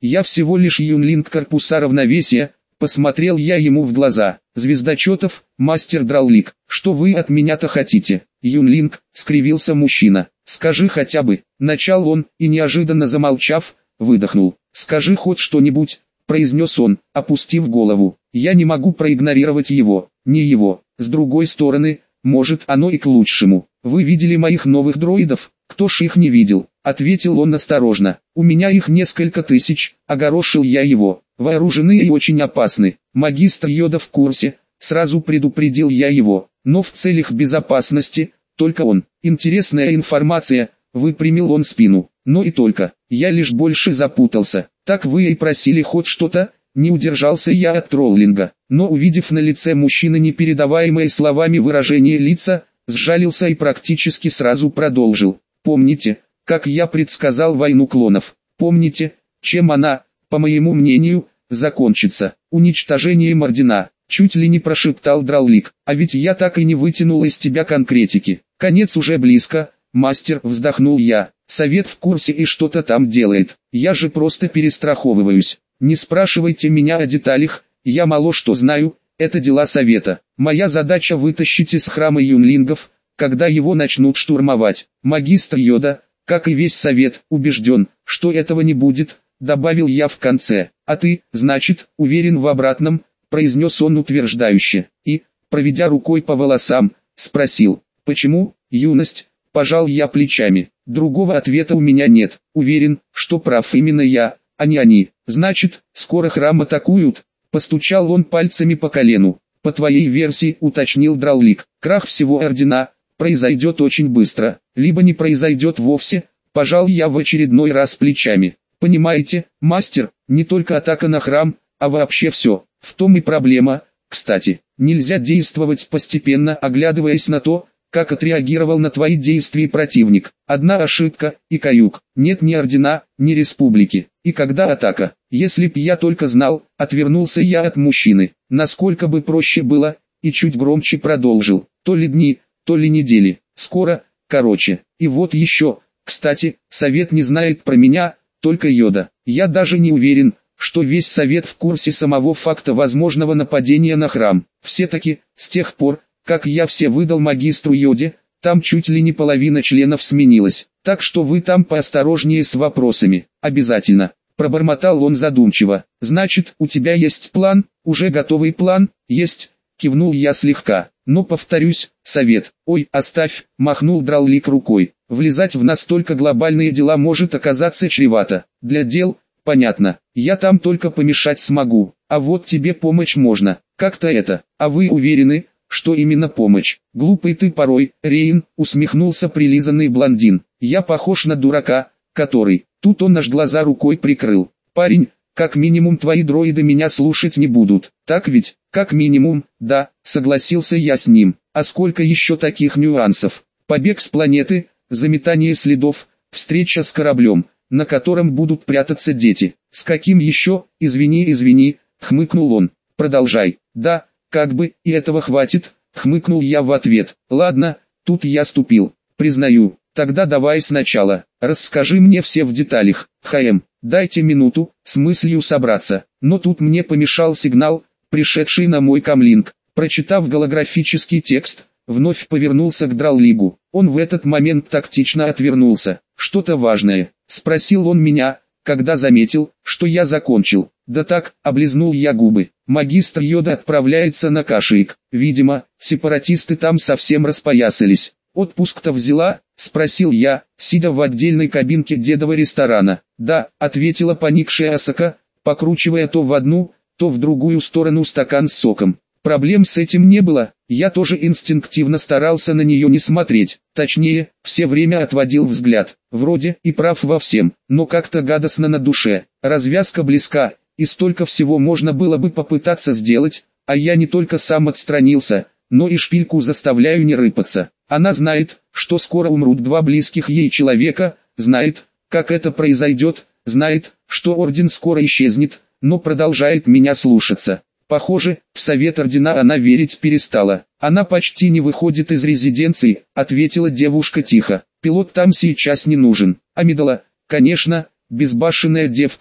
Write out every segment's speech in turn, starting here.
Я всего лишь юнлинг корпуса равновесия, посмотрел я ему в глаза. Звездочетов, мастер Драллик, что вы от меня-то хотите? Юнлинг, скривился мужчина. Скажи хотя бы, начал он, и неожиданно замолчав, выдохнул. Скажи хоть что-нибудь, произнес он, опустив голову. Я не могу проигнорировать его, не его. С другой стороны, может оно и к лучшему. Вы видели моих новых дроидов? Кто ж их не видел? Ответил он осторожно. У меня их несколько тысяч, огорошил я его. Вооружены и очень опасны. Магистр Йода в курсе, сразу предупредил я его. Но в целях безопасности, только он. Интересная информация, выпрямил он спину. Но и только. Я лишь больше запутался. Так вы и просили хоть что-то? Не удержался я от троллинга. Но увидев на лице мужчины непередаваемые словами выражение лица, сжалился и практически сразу продолжил. Помните, как я предсказал войну клонов? Помните, чем она, по моему мнению, закончится? Уничтожением Ордена. Чуть ли не прошептал Драллик. А ведь я так и не вытянул из тебя конкретики. Конец уже близко, мастер, вздохнул я. Совет в курсе и что-то там делает. Я же просто перестраховываюсь. Не спрашивайте меня о деталях, я мало что знаю, это дела совета. Моя задача вытащить из храма юнлингов, когда его начнут штурмовать. Магистр Йода, как и весь совет, убежден, что этого не будет, добавил я в конце. А ты, значит, уверен в обратном, произнес он утверждающе. И, проведя рукой по волосам, спросил, почему, юность, пожал я плечами. Другого ответа у меня нет. Уверен, что прав именно я, а не они. Значит, скоро храм атакуют? Постучал он пальцами по колену. По твоей версии, уточнил Драллик, крах всего Ордена произойдет очень быстро, либо не произойдет вовсе, пожал я в очередной раз плечами. Понимаете, мастер, не только атака на храм, а вообще все. В том и проблема. Кстати, нельзя действовать постепенно, оглядываясь на то, как отреагировал на твои действия противник. Одна ошибка, и каюк. Нет ни Ордена, ни Республики. И когда атака? Если б я только знал, отвернулся я от мужчины. Насколько бы проще было, и чуть громче продолжил. То ли дни, то ли недели. Скоро, короче. И вот еще, кстати, совет не знает про меня, только Йода. Я даже не уверен, что весь совет в курсе самого факта возможного нападения на храм. Все-таки, с тех пор, как я все выдал магистру Йоде, там чуть ли не половина членов сменилась. Так что вы там поосторожнее с вопросами. Обязательно. Пробормотал он задумчиво. Значит, у тебя есть план? Уже готовый план? Есть. Кивнул я слегка. Но повторюсь, совет. Ой, оставь, махнул Драллик рукой. Влезать в настолько глобальные дела может оказаться чревато. Для дел, понятно. Я там только помешать смогу. А вот тебе помочь можно. Как-то это. А вы уверены, что именно помощь? Глупый ты порой, Рейн, усмехнулся прилизанный блондин. Я похож на дурака, который... Тут он аж глаза рукой прикрыл. Парень, как минимум твои дроиды меня слушать не будут. Так ведь, как минимум, да, согласился я с ним. А сколько еще таких нюансов? Побег с планеты, заметание следов, встреча с кораблем, на котором будут прятаться дети. С каким еще, извини, хмыкнул он. Продолжай. Да, как бы, и этого хватит, хмыкнул я в ответ. Ладно, тут я ступил, признаю. Тогда давай сначала, расскажи мне все в деталях. Дайте минуту, с мыслью собраться. Но тут мне помешал сигнал, пришедший на мой камлинг. Прочитав голографический текст, вновь повернулся к Драллигу. Он в этот момент тактично отвернулся. Что-то важное, спросил он меня, когда заметил, что я закончил. Да так, облизнул я губы. Магистр Йода отправляется на Кашиик. Видимо, сепаратисты там совсем распоясались. «Отпуск-то взяла?» — спросил я, сидя в отдельной кабинке дедова ресторана. «Да», — ответила поникшая Асака, покручивая то в одну, то в другую сторону стакан с соком. Проблем с этим не было, я тоже инстинктивно старался на нее не смотреть, точнее, все время отводил взгляд. Вроде и прав во всем, но как-то гадостно на душе. Развязка близка, и столько всего можно было бы попытаться сделать, а я не только сам отстранился, но и шпильку заставляю не рыпаться. Она знает, что скоро умрут два близких ей человека, знает, как это произойдет, знает, что Орден скоро исчезнет, но продолжает меня слушаться. Похоже, в Совет Ордена она верить перестала. Она почти не выходит из резиденции, ответила девушка тихо. Пилот там сейчас не нужен. Амидала, конечно, безбашенная девка,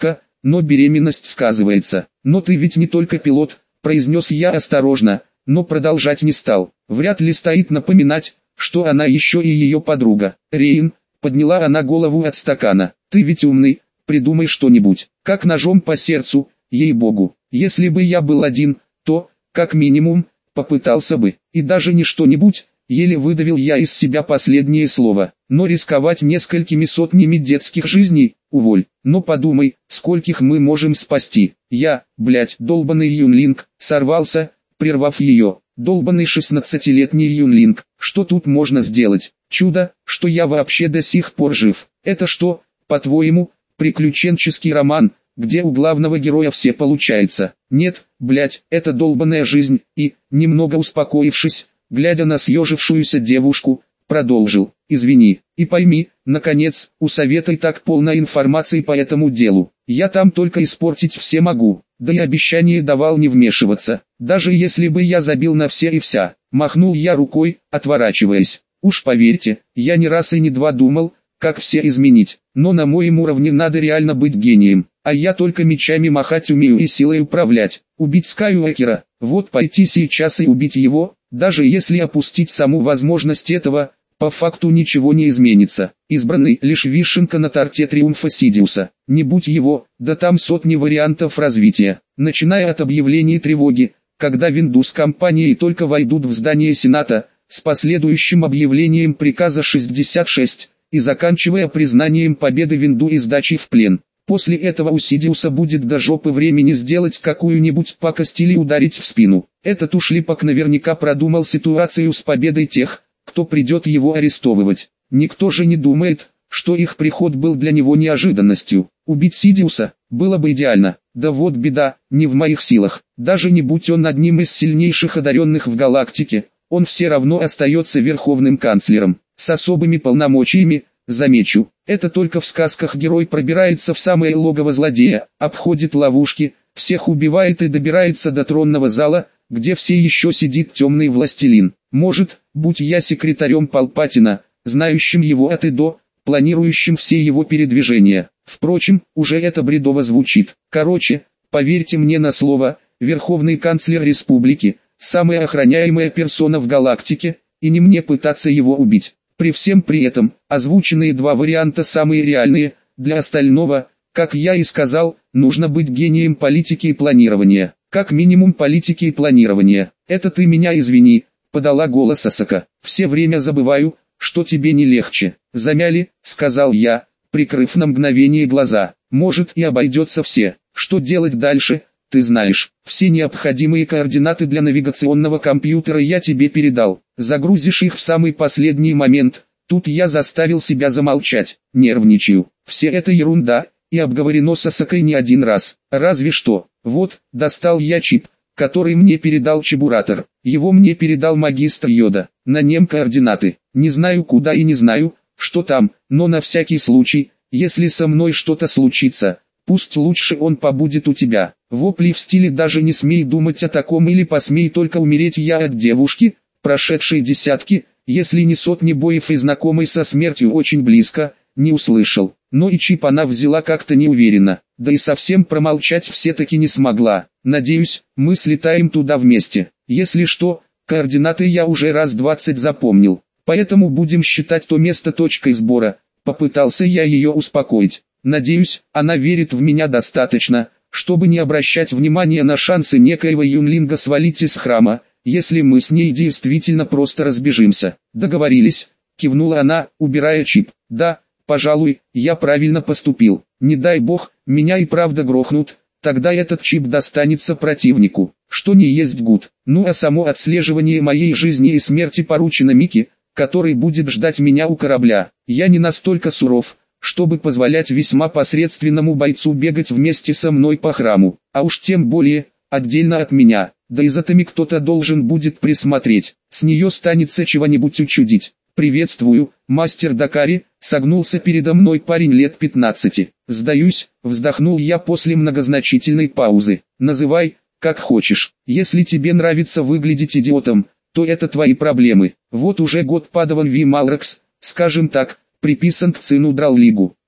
но беременность сказывается. Но ты ведь не только пилот, произнес я осторожно, но продолжать не стал. Вряд ли стоит напоминать, что она еще и ее подруга. Рейн, подняла она голову от стакана. Ты ведь умный, придумай что-нибудь. Как ножом по сердцу, ей-богу. Если бы я был один, то, как минимум, попытался бы. И даже не что-нибудь, еле выдавил я из себя последнее слово. Но рисковать несколькими сотнями детских жизней, уволь. Но подумай, скольких мы можем спасти. Я, долбаный Юнлинг, сорвался, прервав ее. Долбаный 16-летний Юнлинг, что тут можно сделать? Чудо, что я вообще до сих пор жив. Это что, по-твоему, приключенческий роман, где у главного героя все получается? Нет, это долбаная жизнь. И, немного успокоившись, глядя на съежившуюся девушку, продолжил. Извини, и пойми, наконец, у совета и так полно информации по этому делу. Я там только испортить все могу, да и обещание давал не вмешиваться. Даже если бы я забил на все и вся, махнул я рукой, отворачиваясь. Уж поверьте, я не раз и не два думал, как все изменить, но на моем уровне надо реально быть гением, а я только мечами махать умею и силой управлять. Убить Скайуокера, вот пойти сейчас и убить его, даже если опустить саму возможность этого, по факту ничего не изменится. Избранный лишь вишенка на торте триумфа Сидиуса. Не будь его, да там сотни вариантов развития, начиная от объявления тревоги, когда Винду с компанией только войдут в здание Сената, с последующим объявлением приказа 66, и заканчивая признанием победы Винду и сдачей в плен. После этого у Сидиуса будет до жопы времени сделать какую-нибудь пакость или ударить в спину. Этот ушлепок наверняка продумал ситуацию с победой тех, кто придет его арестовывать. Никто же не думает, что их приход был для него неожиданностью. Убить Сидиуса было бы идеально. Да вот беда, не в моих силах. Даже не будь он одним из сильнейших одаренных в галактике, он все равно остается верховным канцлером, с особыми полномочиями. Замечу, это только в сказках герой пробирается в самое логово злодея, обходит ловушки, всех убивает и добирается до тронного зала, где все еще сидит темный властелин. Может, будь я секретарем Палпатина, знающим его от и до, планирующим все его передвижения. Впрочем, уже это бредово звучит. Короче, поверьте мне на слово, верховный канцлер республики, самая охраняемая персона в галактике, и не мне пытаться его убить. При всем при этом, озвученные два варианта самые реальные, для остального, как я и сказал, нужно быть гением политики и планирования. Как минимум политики и планирования. Это ты меня извини, подала голос Асака. Все время забываю, что тебе не легче. Замяли, сказал я, прикрыв на мгновение глаза. Может и обойдется все. Что делать дальше, ты знаешь. Все необходимые координаты для навигационного компьютера я тебе передал. Загрузишь их в самый последний момент. Тут я заставил себя замолчать. Нервничаю. Все это ерунда, и обговорено с Асакой не один раз. Разве что. Вот, достал я чип, который мне передал Чебуратор. Его мне передал магистр Йода. На нем координаты. Не знаю куда и не знаю, что там, но на всякий случай, если со мной что-то случится, пусть лучше он побудет у тебя. Вопли в стиле «даже не смей думать о таком» или «посмей только умереть я от девушки», прошедшей десятки, если не сотни боев и знакомой со смертью очень близко, не услышал. Но и чип она взяла как-то неуверенно, да и совсем промолчать все-таки не смогла. Надеюсь, мы слетаем туда вместе. Если что, координаты я уже раз 20 запомнил, поэтому будем считать то место точкой сбора. Попытался я ее успокоить. Надеюсь, она верит в меня достаточно, чтобы не обращать внимания на шансы некоего Юнлинга свалить из храма, если мы с ней действительно просто разбежимся. Договорились, кивнула она, убирая чип. Да, пожалуй, я правильно поступил. Не дай бог, меня и правда грохнут, тогда этот чип достанется противнику, что не есть гуд. Ну а само отслеживание моей жизни и смерти поручено Микки, который будет ждать меня у корабля. Я не настолько суров, чтобы позволять весьма посредственному бойцу бегать вместе со мной по храму, а уж тем более, отдельно от меня. Да и за Тами кто-то должен будет присмотреть, с нее станется чего-нибудь учудить. «Приветствую, мастер Дакари», — согнулся передо мной парень лет 15. «Сдаюсь», — вздохнул я после многозначительной паузы. «Называй, как хочешь. Если тебе нравится выглядеть идиотом, то это твои проблемы. Вот уже год Падаван Ви Малракс, скажем так, приписан к сыну Драллигу.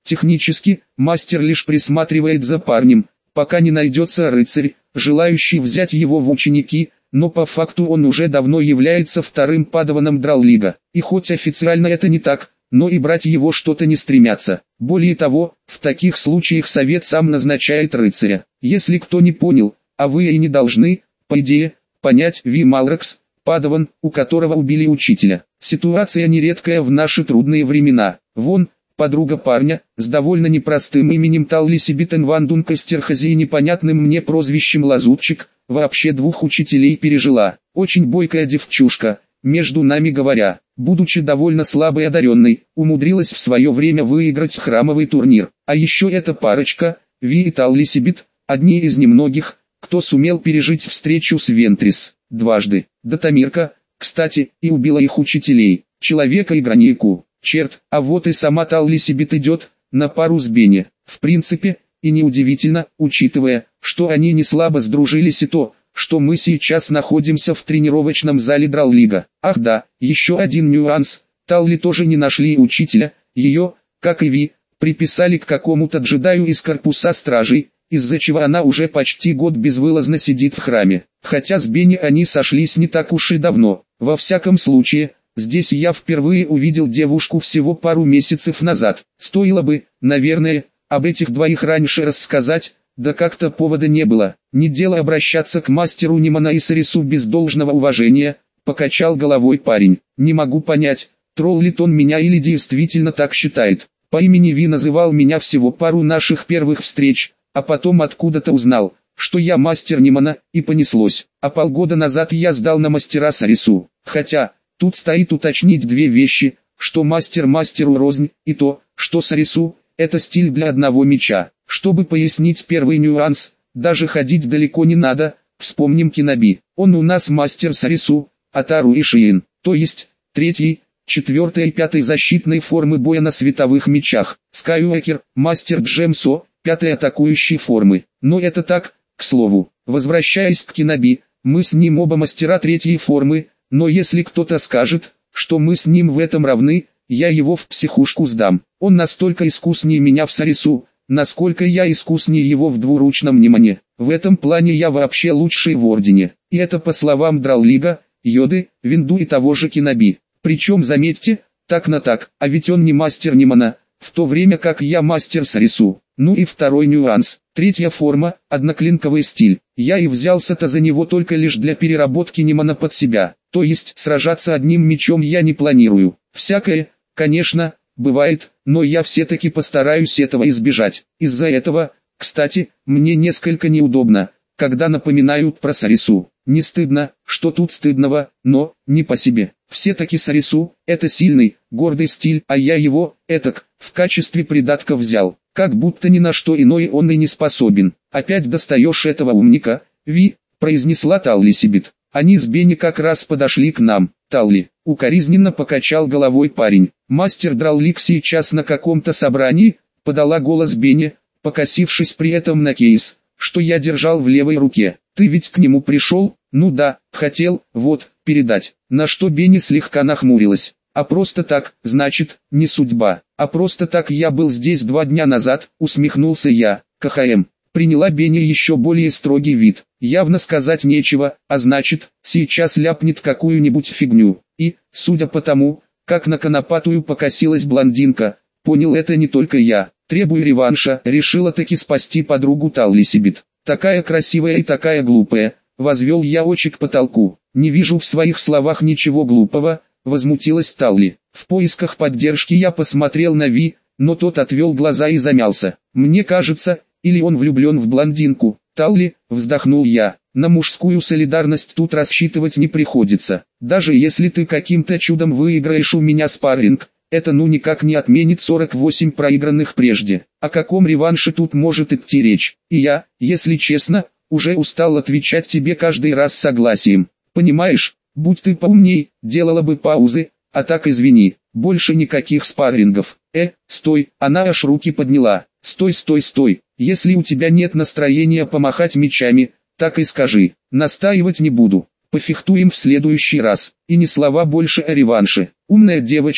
Технически, мастер лишь присматривает за парнем, пока не найдется рыцарь, желающий взять его в ученики, но по факту он уже давно является вторым падаваном Драллига. И хоть официально это не так, но и брать его что-то не стремятся. Более того, в таких случаях совет сам назначает рыцаря. Если кто не понял, а вы и не должны, по идее, понять, Ви Малракс, падаван, у которого убили учителя. Ситуация нередкая в наши трудные времена. Вон, подруга парня, с довольно непростым именем Таллисибитен Ван Дункастерхази и непонятным мне прозвищем Лазутчик, вообще 2 учителей пережила. Очень бойкая девчушка, между нами говоря, будучи довольно слабой и одаренной, умудрилась в свое время выиграть храмовый турнир. А еще эта парочка, Ви и Таллисибит, одни из немногих, кто сумел пережить встречу с Вентрис дважды. Датамирка, кстати, и убила их учителей, Человека и Гранейку. Черт, а вот и сама Таллисибит идет на пару с Бенни. В принципе, и неудивительно, учитывая, что они не слабо сдружились и то, что мы сейчас находимся в тренировочном зале Драллига. Ах да, еще один нюанс, Талли тоже не нашли учителя, ее, как и Ви, приписали к какому-то джедаю из корпуса стражей, из-за чего она уже почти год безвылазно сидит в храме. Хотя с Бенни они сошлись не так уж и давно. Во всяком случае, здесь я впервые увидел девушку всего пару месяцев назад. Стоило бы, наверное, об этих двоих раньше рассказать, да как-то повода не было. Не дело обращаться к мастеру Нимана и Сарису без должного уважения, покачал головой парень. Не могу понять, троллит он меня или действительно так считает. По имени Ви называл меня всего пару наших первых встреч, а потом откуда-то узнал, что я мастер Нимана, и понеслось. А полгода назад я сдал на мастера Сарису. Хотя, тут стоит уточнить 2 вещи, что мастер мастеру рознь, и то, что Сарису – это стиль для одного меча. Чтобы пояснить первый нюанс, даже ходить далеко не надо, вспомним Киноби. Он у нас мастер Сарису, Атару и Шиин, то есть, 3, 4 и 5 защитной формы боя на световых мечах. Скайуэкер, мастер Джемсо, 5 атакующей формы. Но это так, к слову. Возвращаясь к Киноби, мы с ним оба мастера 3 формы, но если кто-то скажет, что мы с ним в этом равны, я его в психушку сдам. Он настолько искуснее меня в Сарису, насколько я искуснее его в двуручном Нимане. В этом плане я вообще лучший в Ордене. И это по словам Драллига, Йоды, Винду и того же Киноби. Причем заметьте, так на так, а ведь он не мастер Нимана, в то время как я мастер Сарису. Ну и второй нюанс. 3 форма, одноклинковый стиль. Я и взялся-то за него только лишь для переработки Нимана под себя. То есть сражаться одним мечом я не планирую. Всякое, конечно, бывает, но я все-таки постараюсь этого избежать. Из-за этого, кстати, мне несколько неудобно, когда напоминают про Сарису. Не стыдно, что тут стыдного, но, не по себе. Все-таки Сарису – это сильный, гордый стиль, а я его, этак, в качестве придатка взял. Как будто ни на что иное он и не способен. Опять достаешь этого умника, Ви, произнесла Таллисибит. Они с Бенни как раз подошли к нам. Талли, укоризненно покачал головой парень. Мастер Драллик сейчас на каком-то собрании, подала голос Бенни, покосившись при этом на кейс, что я держал в левой руке. Ты ведь к нему пришел? Ну да, хотел, вот, передать. На что Бенни слегка нахмурилась. А просто так, значит, не судьба. А просто так я был здесь 2 дня назад, усмехнулся я. КХМ. Приняла Бенни еще более строгий вид. Явно сказать нечего, а значит, сейчас ляпнет какую-нибудь фигню. И, судя по тому, как на конопатую покосилась блондинка, понял это не только я. Требую реванша, решила таки спасти подругу Таллисибит. Такая красивая и такая глупая, возвел я очи к потолку. Не вижу в своих словах ничего глупого, возмутилась Талли. В поисках поддержки я посмотрел на Ви, но тот отвел глаза и замялся. Мне кажется, или он влюблен в блондинку. Талли, вздохнул я, на мужскую солидарность тут рассчитывать не приходится. Даже если ты каким-то чудом выиграешь у меня спарринг, это ну никак не отменит 48 проигранных прежде. О каком реванше тут может идти речь? И я, если честно, уже устал отвечать тебе каждый раз согласием. Понимаешь? Будь ты поумней, делала бы паузы, а так извини, больше никаких спаррингов. Стой, она аж руки подняла. Стой, стой, стой, если у тебя нет настроения помахать мечами, так и скажи, настаивать не буду. Пофехтуем в следующий раз, и ни слова больше о реванше. Умная девочка,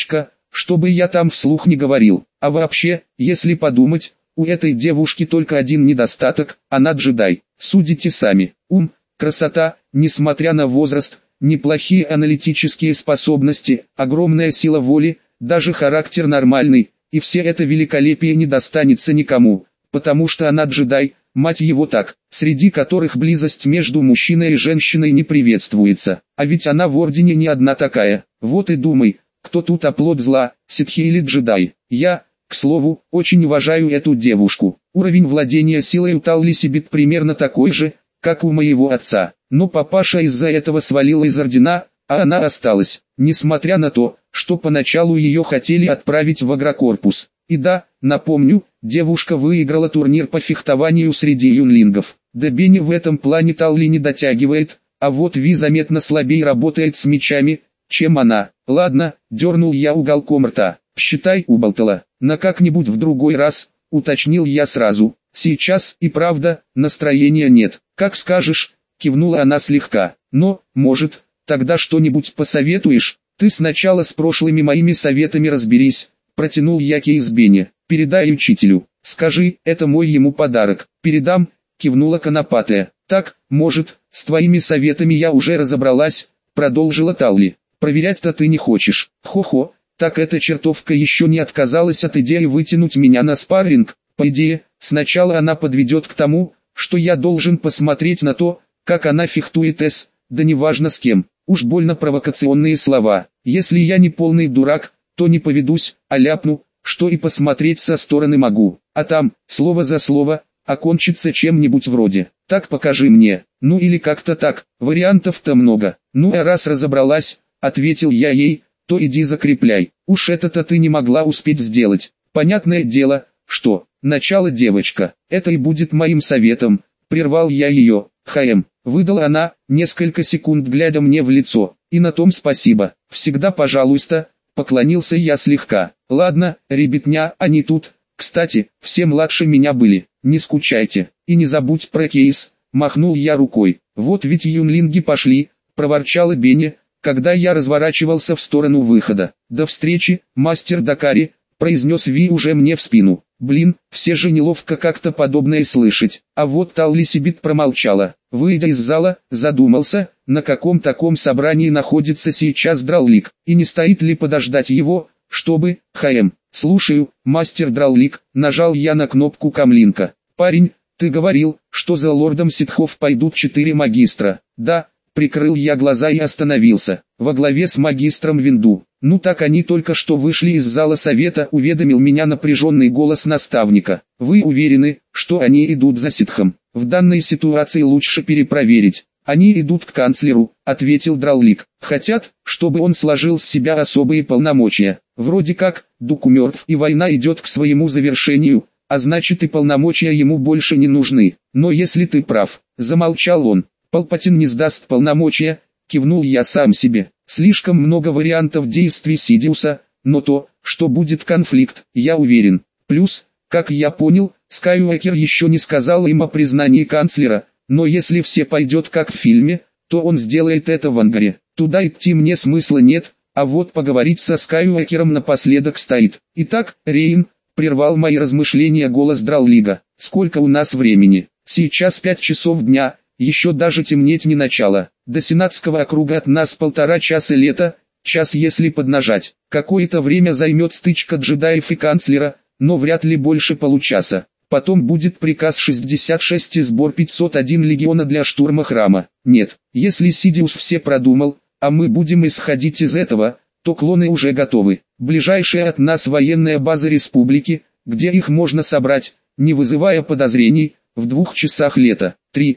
чтобы я там вслух не говорил. А вообще, если подумать, у этой девушки только один недостаток, она джедай. Судите сами. Ум, красота, несмотря на возраст, неплохие аналитические способности, огромная сила воли, даже характер нормальный, и все это великолепие не достанется никому, потому что она джедай, мать его так, среди которых близость между мужчиной и женщиной не приветствуется. А ведь она в ордене не одна такая. Вот и думай, кто тут оплот зла, ситхи или джедай. Я, к слову, очень уважаю эту девушку. Уровень владения силой у Талли Сибит примерно такой же, как у моего отца. Но папаша из-за этого свалил из ордена, а она осталась, несмотря на то, что поначалу ее хотели отправить в агрокорпус. И да, напомню, девушка выиграла турнир по фехтованию среди юнлингов. Да Бенни в этом плане Талли не дотягивает, а вот Ви заметно слабее работает с мечами, чем она. Ладно, дернул я уголком рта, считай уболтала. На как-нибудь в другой раз, уточнил я сразу. Сейчас и правда, настроения нет. Как скажешь, кивнула она слегка. Но, может, тогда что-нибудь посоветуешь? Ты сначала с прошлыми моими советами разберись. Протянул я кейс Бенни. Передай учителю. Скажи, это мой ему подарок. Передам, кивнула конопатая. Так, может, с твоими советами я уже разобралась, продолжила Талли. Проверять-то ты не хочешь. Хо-хо, так эта чертовка еще не отказалась от идеи вытянуть меня на спарринг. По идее, сначала она подведет к тому, что я должен посмотреть на то, как она фехтует да неважно с кем. Уж больно провокационные слова. Если я не полный дурак, то не поведусь, а ляпну, что и посмотреть со стороны могу. А там, слово за слово, окончится чем-нибудь вроде «так покажи мне», ну или как-то так, вариантов-то много. Ну а раз разобралась, ответил я ей, то иди закрепляй. Уж это-то ты не могла успеть сделать. Понятное дело, что, начало девочка, это и будет моим советом, прервал я ее. Выдала она, несколько секунд глядя мне в лицо, и на том спасибо, всегда пожалуйста, поклонился я слегка. Ладно, ребятня, они тут, кстати, все младше меня были, не скучайте, и не забудь про кейс, махнул я рукой. Вот ведь юнлинги пошли, проворчала Бенни, когда я разворачивался в сторону выхода. До встречи, мастер Дакари, произнес Ви уже мне в спину. Блин, все же неловко как-то подобное слышать. А вот Талли Сибит промолчала. Выйдя из зала, задумался, на каком таком собрании находится сейчас Драулик, и не стоит ли подождать его, чтобы, слушаю, мастер Драулик, нажал я на кнопку камлинка. Парень, ты говорил, что за лордом ситхов пойдут 4 магистра. Да, прикрыл я глаза и остановился, во главе с магистром Винду. Ну так они только что вышли из зала совета, уведомил меня напряженный голос наставника. Вы уверены, что они идут за ситхом? В данной ситуации лучше перепроверить. Они идут к канцлеру, ответил Драулик. Хотят, чтобы он сложил с себя особые полномочия. Вроде как, Дуку мертв и война идет к своему завершению, а значит и полномочия ему больше не нужны. Но если ты прав, замолчал он. Палпатин не сдаст полномочия, кивнул я сам себе. Слишком много вариантов действий Сидиуса, но то, что будет конфликт, я уверен. Плюс, как я понял, Скайуокер еще не сказал им о признании канцлера, но если все пойдет как в фильме, то он сделает это в ангаре. Туда идти мне смысла нет, а вот поговорить со Скайуокером напоследок стоит. Итак, Рейн, прервал мои размышления голос Драулига. Сколько у нас времени? Сейчас 5 часов дня. Еще даже темнеть не начало. До Сенатского округа от нас 1,5 часа лета, час если поднажать. Какое-то время займет стычка джедаев и канцлера, но вряд ли больше получаса. Потом будет приказ 66 и сбор 501 легиона для штурма храма. Нет, если Сидиус все продумал, а мы будем исходить из этого, то клоны уже готовы. Ближайшая от нас военная база республики, где их можно собрать, не вызывая подозрений, в 2 часах лета.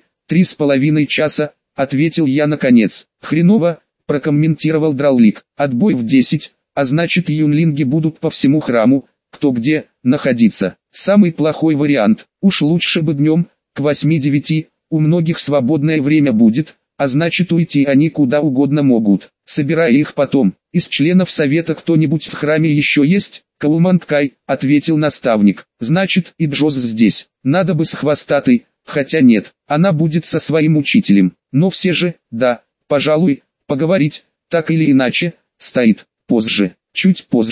3,5 часа, ответил я наконец. Хреново, прокомментировал Драулик. Отбой в 10, а значит юнлинги будут по всему храму, кто где, находиться. Самый плохой вариант, уж лучше бы днем, к 8-9, у многих свободное время будет, а значит уйти они куда угодно могут, собирая их потом. Из членов совета кто-нибудь в храме еще есть? Каулманткай, ответил наставник. Значит и Джоз здесь, надо бы с хвостатой. Хотя нет, она будет со своим учителем, но все же, да, пожалуй, поговорить, так или иначе, стоит, позже, чуть позже.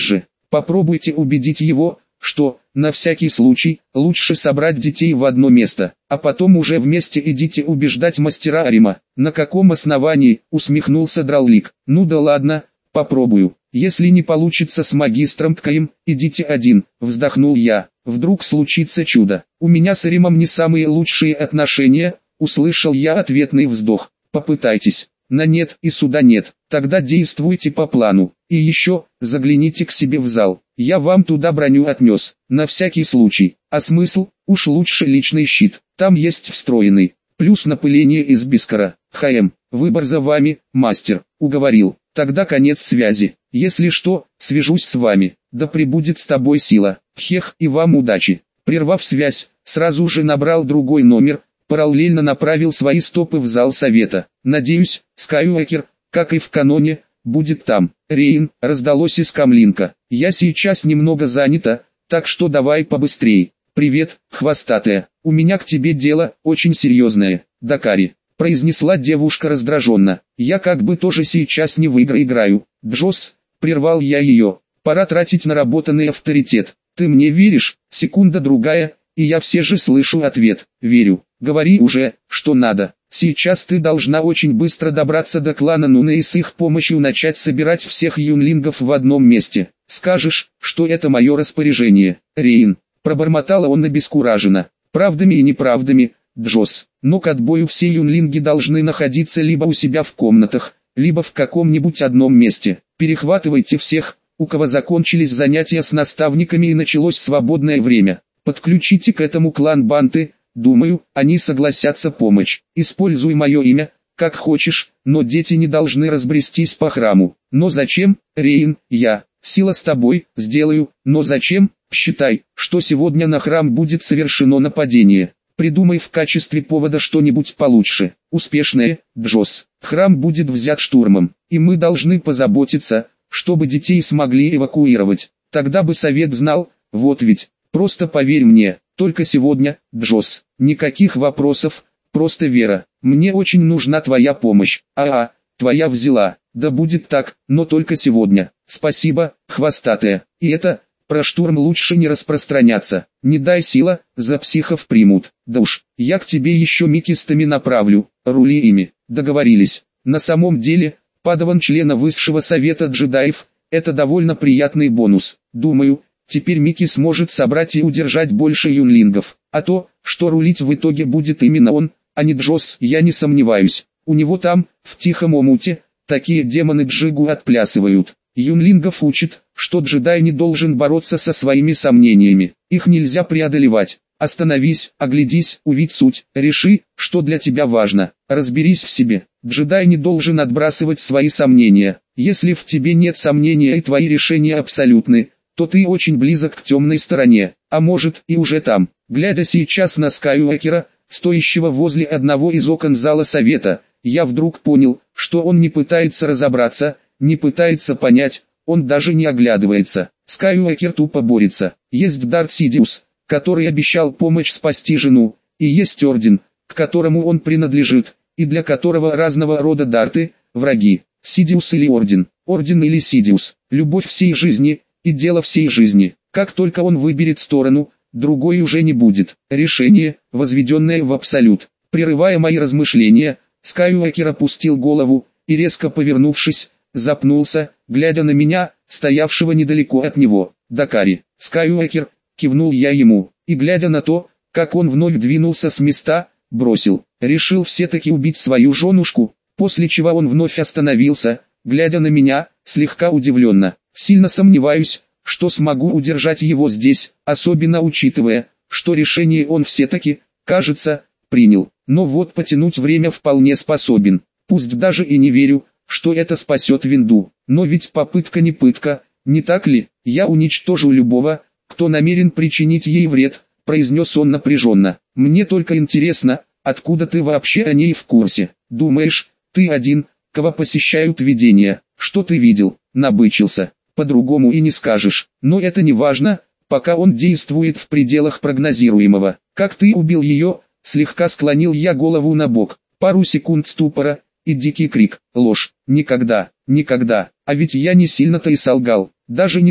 Попробуйте убедить его, что, на всякий случай, лучше собрать детей в одно место, а потом уже вместе идите убеждать мастера Арима. На каком основании, усмехнулся Драллик. Ну да ладно, попробую. Если не получится с магистром Ткаем, идите один, вздохнул я. Вдруг случится чудо. У меня с Аримом не самые лучшие отношения, услышал я ответный вздох. Попытайтесь. На нет и суда нет, тогда действуйте по плану. И еще, загляните к себе в зал. Я вам туда броню отнес, на всякий случай. А смысл? Уж лучше личный щит. Там есть встроенный. Плюс напыление из бискара. Выбор за вами, мастер. Уговорил. Тогда конец связи. Если что, свяжусь с вами. Да пребудет с тобой сила. Хех, и вам удачи. Прервав связь, сразу же набрал другой номер. Параллельно направил свои стопы в зал совета. Надеюсь, Скайуокер, как и в каноне, будет там. Рейн, раздалось из камлинка. Я сейчас немного занята, так что давай побыстрей. Привет, хвостатая. У меня к тебе дело, очень серьезное. Дакари, произнесла девушка раздраженно. Я как бы тоже сейчас не в игры играю. Джосс, прервал я ее. Пора тратить наработанный авторитет. Ты мне веришь? Секунда-другая, и я все же слышу ответ. Верю. Говори уже, что надо. Сейчас ты должна очень быстро добраться до клана Нуна и с их помощью начать собирать всех юнлингов в одном месте. Скажешь, что это мое распоряжение. Рейн, пробормотала он обескураженно. Правдами и неправдами, Джосс. Но к отбою все юнлинги должны находиться либо у себя в комнатах, либо в каком-нибудь одном месте. Перехватывайте всех, у кого закончились занятия с наставниками и началось свободное время. Подключите к этому клан Банты. Думаю, они согласятся помочь. Используй мое имя, как хочешь, но дети не должны разбрестись по храму. Но зачем, Рейн? Сила с тобой, сделаю, но зачем? Считай, что сегодня на храм будет совершено нападение. Придумай в качестве повода что-нибудь получше. Успешное, Джосс. Храм будет взят штурмом, и мы должны позаботиться, чтобы детей смогли эвакуировать. Тогда бы совет знал, вот ведь. Просто поверь мне, только сегодня, Джосс. Никаких вопросов, просто вера. Мне очень нужна твоя помощь. Твоя взяла. Да будет так, но только сегодня. Спасибо, хвостатая. И это, про штурм лучше не распространяться. Не дай сила, за психов примут. Да уж, я к тебе еще микистами направлю, рули ими. Договорились. На самом деле, падаван члена высшего совета джедаев, это довольно приятный бонус. Думаю, теперь Микки сможет собрать и удержать больше юнлингов. А то, что рулить в итоге будет именно он, а не Джосс, я не сомневаюсь. У него там, в тихом омуте, такие демоны джигу отплясывают. Юнлингов учит, что джедай не должен бороться со своими сомнениями. Их нельзя преодолевать. Остановись, оглядись, увидь суть, реши, что для тебя важно. Разберись в себе. Джедай не должен отбрасывать свои сомнения. Если в тебе нет сомнения и твои решения абсолютны, то ты очень близок к темной стороне, а может и уже там. Глядя сейчас на Скайуокера, стоящего возле одного из окон зала совета, я вдруг понял, что он не пытается разобраться, не пытается понять, он даже не оглядывается. Скайуокер тупо борется. Есть Дарт Сидиус, который обещал помочь спасти жену, и есть Орден, к которому он принадлежит, и для которого разного рода дарты, враги. Сидиус или Орден, Орден или Сидиус, любовь всей жизни, и дело всей жизни. Как только он выберет сторону, другой уже не будет. Решение, возведенное в абсолют. Прерывая мои размышления, Скайуокер опустил голову, и резко повернувшись, запнулся, глядя на меня, стоявшего недалеко от него. Дакари, Скайуокер, кивнул я ему, и глядя на то, как он вновь двинулся с места, бросил. Решил все-таки убить свою женушку, после чего он вновь остановился, глядя на меня, слегка удивленно. Сильно сомневаюсь, что смогу удержать его здесь, особенно учитывая, что решение он все-таки, кажется, принял. Но вот потянуть время вполне способен. Пусть даже и не верю, что это спасет Винду. Но ведь попытка не пытка, не так ли? Я уничтожу любого, кто намерен причинить ей вред, произнес он напряженно. Мне только интересно, откуда ты вообще о ней в курсе? Думаешь, ты один, кого посещают видения? Что ты видел? Набычился. По-другому и не скажешь. Но это не важно, пока он действует в пределах прогнозируемого. Как ты убил ее? Слегка склонил я голову на бок. Пару секунд ступора, и дикий крик. Ложь. Никогда, никогда. А ведь я не сильно-то и солгал. Даже не так,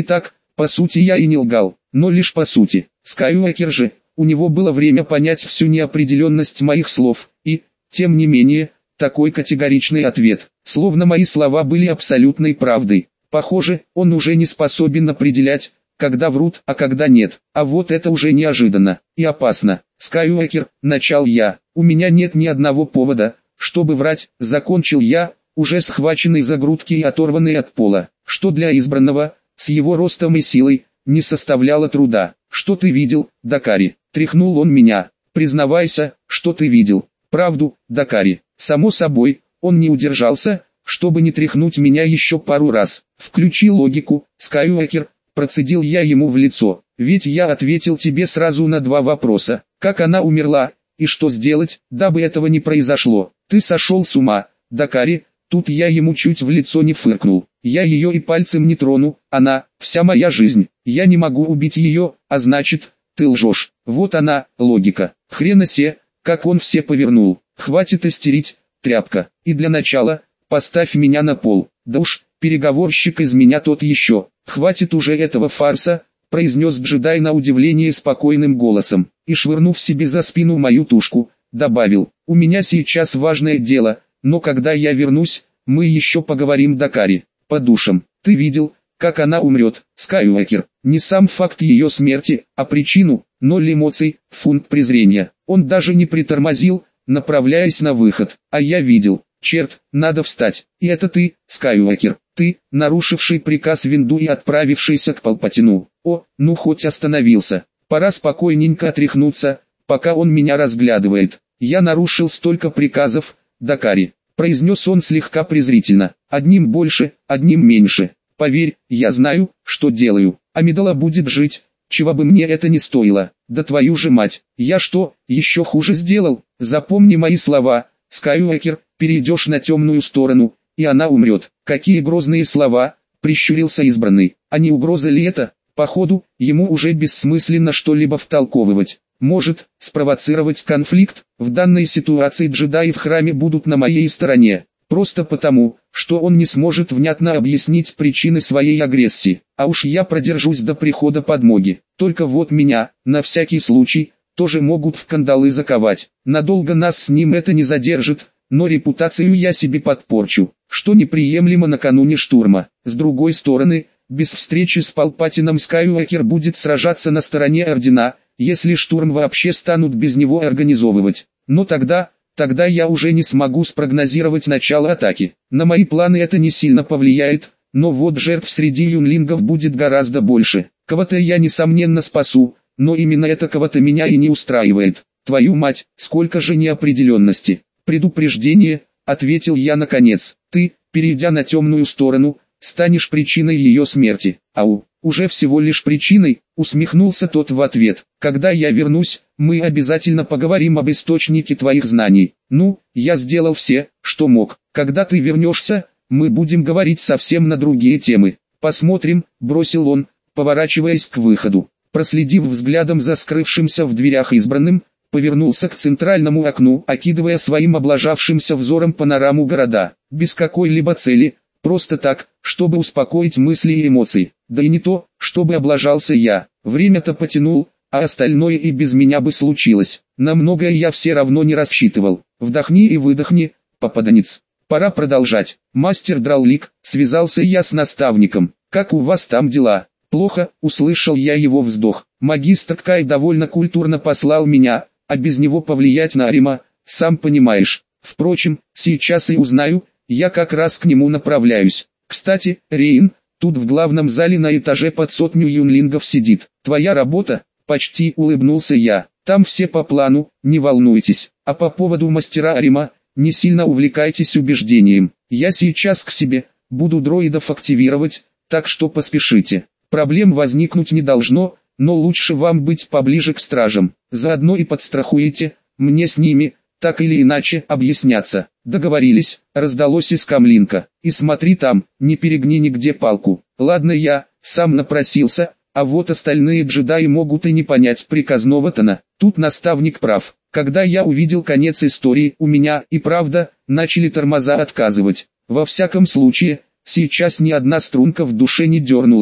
По сути я и не лгал, но лишь по сути. Скайуокер же, у него было время понять всю неопределенность моих слов, и, тем не менее, такой категоричный ответ, словно мои слова были абсолютной правдой. Похоже, он уже не способен определять, когда врут, а когда нет. А вот это уже неожиданно и опасно. Скайуокер, начал я, у меня нет ни одного повода, чтобы врать, закончил я, уже схваченный за грудки и оторванный от пола, что для избранного, с его ростом и силой, не составляло труда. Что ты видел, Дакари? Тряхнул он меня. Признавайся, что ты видел. Правду, Дакари. Само собой, он не удержался, чтобы не тряхнуть меня еще пару раз. Включи логику, Скайуокер, процедил я ему в лицо. Ведь я ответил тебе сразу на два вопроса. Как она умерла, и что сделать, дабы этого не произошло. Ты сошел с ума, Дакари. Тут я ему чуть в лицо не фыркнул. Я ее и пальцем не трону, она, вся моя жизнь. Я не могу убить ее, а значит, ты лжешь. Вот она, логика. Хрена се, как он все повернул. Хватит истерить, тряпка. И для начала, поставь меня на пол. Да уж, переговорщик из меня тот еще. Хватит уже этого фарса, произнес джедай на удивление спокойным голосом. И швырнув себе за спину мою тушку, добавил, у меня сейчас важное дело, но когда я вернусь, мы еще поговорим, Дакари. По душам. Ты видел, как она умрет, Скайуокер. Не сам факт ее смерти, а причину, ноль эмоций, фунт презрения. Он даже не притормозил, направляясь на выход. А я видел. Черт, надо встать. И это ты, Скайуокер. Ты, нарушивший приказ Винду и отправившийся к Палпатину. О, ну хоть остановился. Пора спокойненько отряхнуться, пока он меня разглядывает. Я нарушил столько приказов, Дакари. Произнес он слегка презрительно. Одним больше, одним меньше. Поверь, я знаю, что делаю. Амидала будет жить, чего бы мне это ни стоило. Да твою же мать, я что, еще хуже сделал? Запомни мои слова, Скайуокер, перейдешь на темную сторону, и она умрет. Какие грозные слова, прищурился избранный. А не угроза ли это? Походу, ему уже бессмысленно что-либо втолковывать. Может, спровоцировать конфликт? В данной ситуации джедаи в храме будут на моей стороне. Просто потому, что он не сможет внятно объяснить причины своей агрессии. А уж я продержусь до прихода подмоги. Только вот меня, на всякий случай, тоже могут в кандалы заковать. Надолго нас с ним это не задержит, но репутацию я себе подпорчу, что неприемлемо накануне штурма. С другой стороны, без встречи с Палпатином Скайуокер будет сражаться на стороне Ордена, если штурм вообще станут без него организовывать. Но тогда я уже не смогу спрогнозировать начало атаки. На мои планы это не сильно повлияет, но вот жертв среди юнлингов будет гораздо больше. Кого-то я несомненно спасу, но именно это кого-то меня и не устраивает. Твою мать, сколько же неопределенности. Предупреждение, ответил я наконец. Ты, перейдя на темную сторону, станешь причиной ее смерти. Ау, уже всего лишь причиной, усмехнулся тот в ответ. Когда я вернусь, мы обязательно поговорим об источнике твоих знаний. Ну, я сделал все, что мог. Когда ты вернешься, мы будем говорить совсем на другие темы. Посмотрим, бросил он, поворачиваясь к выходу. Проследив взглядом за скрывшимся в дверях избранным, повернулся к центральному окну, окидывая своим облажавшимся взором панораму города, без какой-либо цели, просто так, чтобы успокоить мысли и эмоции. Да и не то, чтобы облажался я. Время-то потянул, а остальное и без меня бы случилось. На многое я все равно не рассчитывал. Вдохни и выдохни, попаданец. Пора продолжать. Мастер Драулик, связался я с наставником. Как у вас там дела? Плохо, услышал я его вздох. Магистр Кай довольно культурно послал меня, а без него повлиять на Арима, сам понимаешь. Впрочем, сейчас и узнаю, я как раз к нему направляюсь. Кстати, Рейн, тут в главном зале на этаже под 100 юнлингов сидит. Твоя работа? Почти улыбнулся я. Там все по плану, не волнуйтесь. А по поводу мастера Арима, не сильно увлекайтесь убеждением. Я сейчас к себе, буду дроидов активировать, так что поспешите. Проблем возникнуть не должно, но лучше вам быть поближе к стражам. Заодно и подстрахуете, мне с ними, так или иначе, объясняться. Договорились, раздалось из камлинка. И смотри там, не перегни нигде палку. Ладно, я сам напросился, а вот остальные джедаи могут и не понять приказного тона. Тут наставник прав. Когда я увидел конец истории, у меня и правда начали тормоза отказывать. Во всяком случае, сейчас ни одна струнка в душе не дернулась.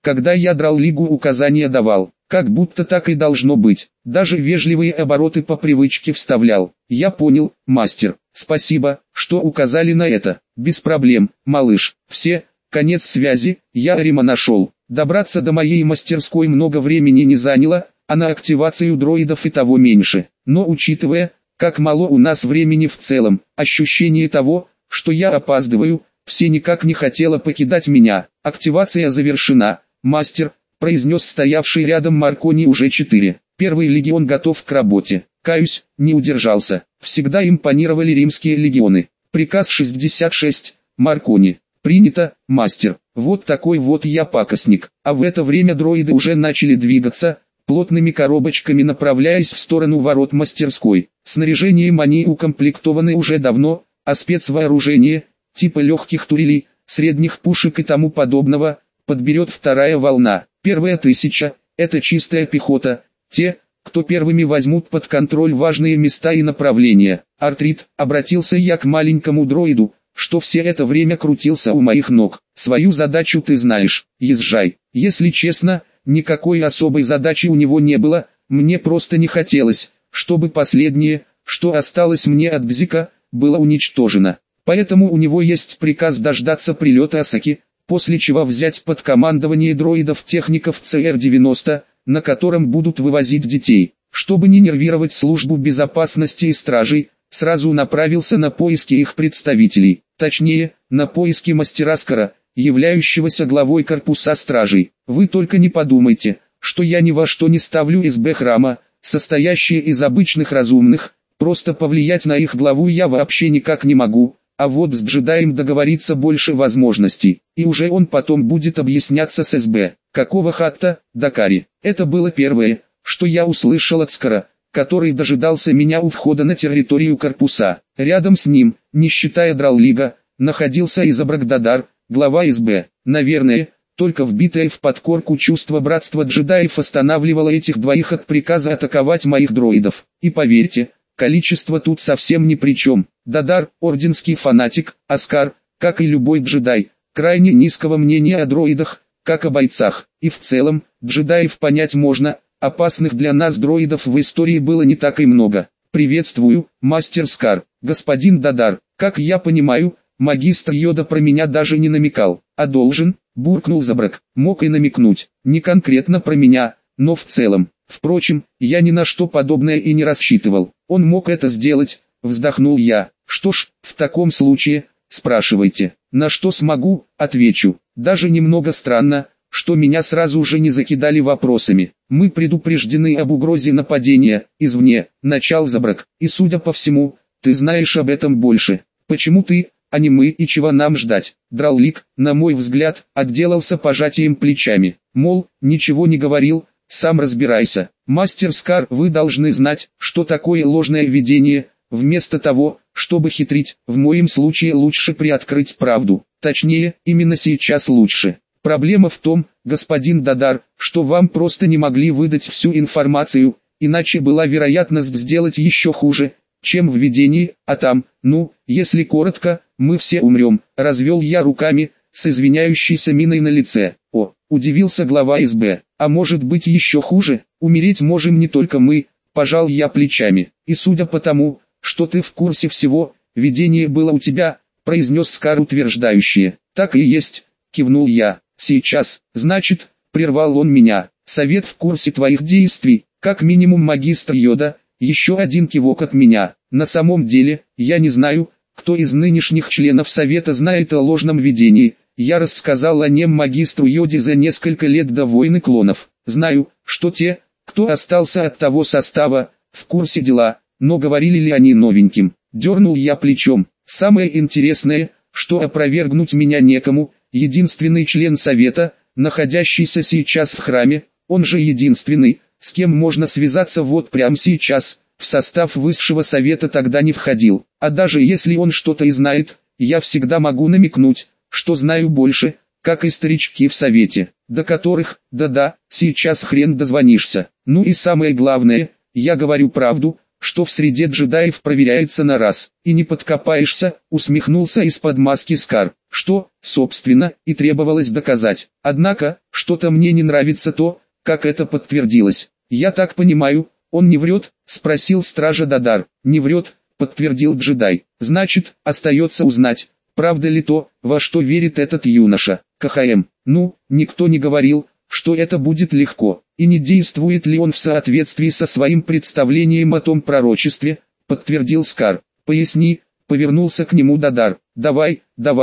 когда я Драллигу указания давал, как будто так и должно быть, даже вежливые обороты по привычке вставлял. Я понял, мастер, спасибо, что указали на это, без проблем, малыш, все, конец связи, я Рима нашел. Добраться до моей мастерской много времени не заняло, а на активацию дроидов и того меньше, но учитывая, как мало у нас времени в целом, ощущение того, что я опаздываю, все никак не хотело покидать меня. Активация завершена, мастер, произнес стоявший рядом Маркони уже 4. Первый легион готов к работе. Каюсь, не удержался. Всегда импонировали римские легионы. Приказ 66, Маркони. Принято, мастер. Вот такой вот я пакостник. А в это время дроиды уже начали двигаться, плотными коробочками направляясь в сторону ворот мастерской. Снаряжением они укомплектованы уже давно, а спецвооружение, типа легких турелей, средних пушек и тому подобного, подберет вторая волна. Первая 1000 – это чистая пехота, те, кто первыми возьмут под контроль важные места и направления. Артрид, обратился я к маленькому дроиду, что все это время крутился у моих ног. Свою задачу ты знаешь, езжай. Если честно, никакой особой задачи у него не было, мне просто не хотелось, чтобы последнее, что осталось мне от Бзика, было уничтожено. Поэтому у него есть приказ дождаться прилета Асаки, после чего взять под командование дроидов-техников ЦР-90, на котором будут вывозить детей. Чтобы не нервировать службу безопасности и стражей, сразу направился на поиски их представителей, точнее, на поиски мастера Скара, являющегося главой корпуса стражей. Вы только не подумайте, что я ни во что не ставлю СБ храма, состоящие из обычных разумных, просто повлиять на их главу я вообще никак не могу, а вот с джедаем договориться больше возможностей, и уже он потом будет объясняться с СБ. Какого хатта, Дакари? Это было первое, что я услышал от Скара, который дожидался меня у входа на территорию корпуса. Рядом с ним, не считая Драллига, находился Изабрагдадар, глава СБ. Наверное, только вбитое в подкорку чувство братства джедаев останавливало этих двоих от приказа атаковать моих дроидов. И поверьте, количество тут совсем ни при чем. Дадар, орденский фанатик, а Скар, как и любой джедай, крайне низкого мнения о дроидах, как о бойцах. И в целом, джедаев понять можно, опасных для нас дроидов в истории было не так и много. Приветствую, мастер Скар, господин Дадар. Как я понимаю, магистр Йода про меня даже не намекал, а должен, буркнул Забрак. Мог и намекнуть, не конкретно про меня, но в целом. Впрочем, я ни на что подобное и не рассчитывал. Он мог это сделать, вздохнул я. Что ж, в таком случае, спрашивайте. На что смогу, отвечу. Даже немного странно, что меня сразу же не закидали вопросами. Мы предупреждены об угрозе нападения, извне, начал Забрак. И судя по всему, ты знаешь об этом больше. Почему ты, а не мы, и чего нам ждать? Драллик, на мой взгляд, отделался пожатием плечами. Мол, ничего не говорил, сам разбирайся. Мастер Скар, вы должны знать, что такое ложное видение. Вместо того, чтобы хитрить, в моем случае лучше приоткрыть правду. Точнее, именно сейчас лучше. Проблема в том, господин Дадар, что вам просто не могли выдать всю информацию, иначе была вероятность сделать еще хуже, чем в видении, а там, ну, если коротко, мы все умрем. Развел я руками, с извиняющейся миной на лице. О, удивился глава СБ, а может быть еще хуже, умереть можем не только мы, пожал я плечами. И судя по тому, что ты в курсе всего, видение было у тебя, произнес Скар утверждающе. Так и есть, кивнул я. Сейчас, значит, прервал он меня. Совет в курсе твоих действий, как минимум магистр Йода. Еще один кивок от меня. На самом деле, я не знаю, кто из нынешних членов Совета знает о ложном видении. Я рассказал о нем магистру Йоде за несколько лет до войны клонов. Знаю, что те, кто остался от того состава, в курсе дела, но говорили ли они новеньким? Дернул я плечом. Самое интересное, что опровергнуть меня некому. Единственный член Совета, находящийся сейчас в храме, он же единственный, с кем можно связаться вот прямо сейчас, в состав Высшего Совета тогда не входил. А даже если он что-то и знает, я всегда могу намекнуть, что знаю больше, как и старички в Совете, до которых, да-да, сейчас хрен дозвонишься. Ну и самое главное, я говорю правду, что в среде джедаев проверяется на раз, и не подкопаешься, усмехнулся из-под маски Скар. Что, собственно, и требовалось доказать. Однако, что-то мне не нравится то, как это подтвердилось. «Я так понимаю, он не врет?» – спросил стража Дадар. «Не врет», – подтвердил джедай. «Значит, остается узнать, правда ли то, во что верит этот юноша. КХМ. Ну, никто не говорил, что это будет легко, и не действует ли он в соответствии со своим представлением о том пророчестве», – подтвердил Скар. «Поясни», – повернулся к нему Дадар. «Давай,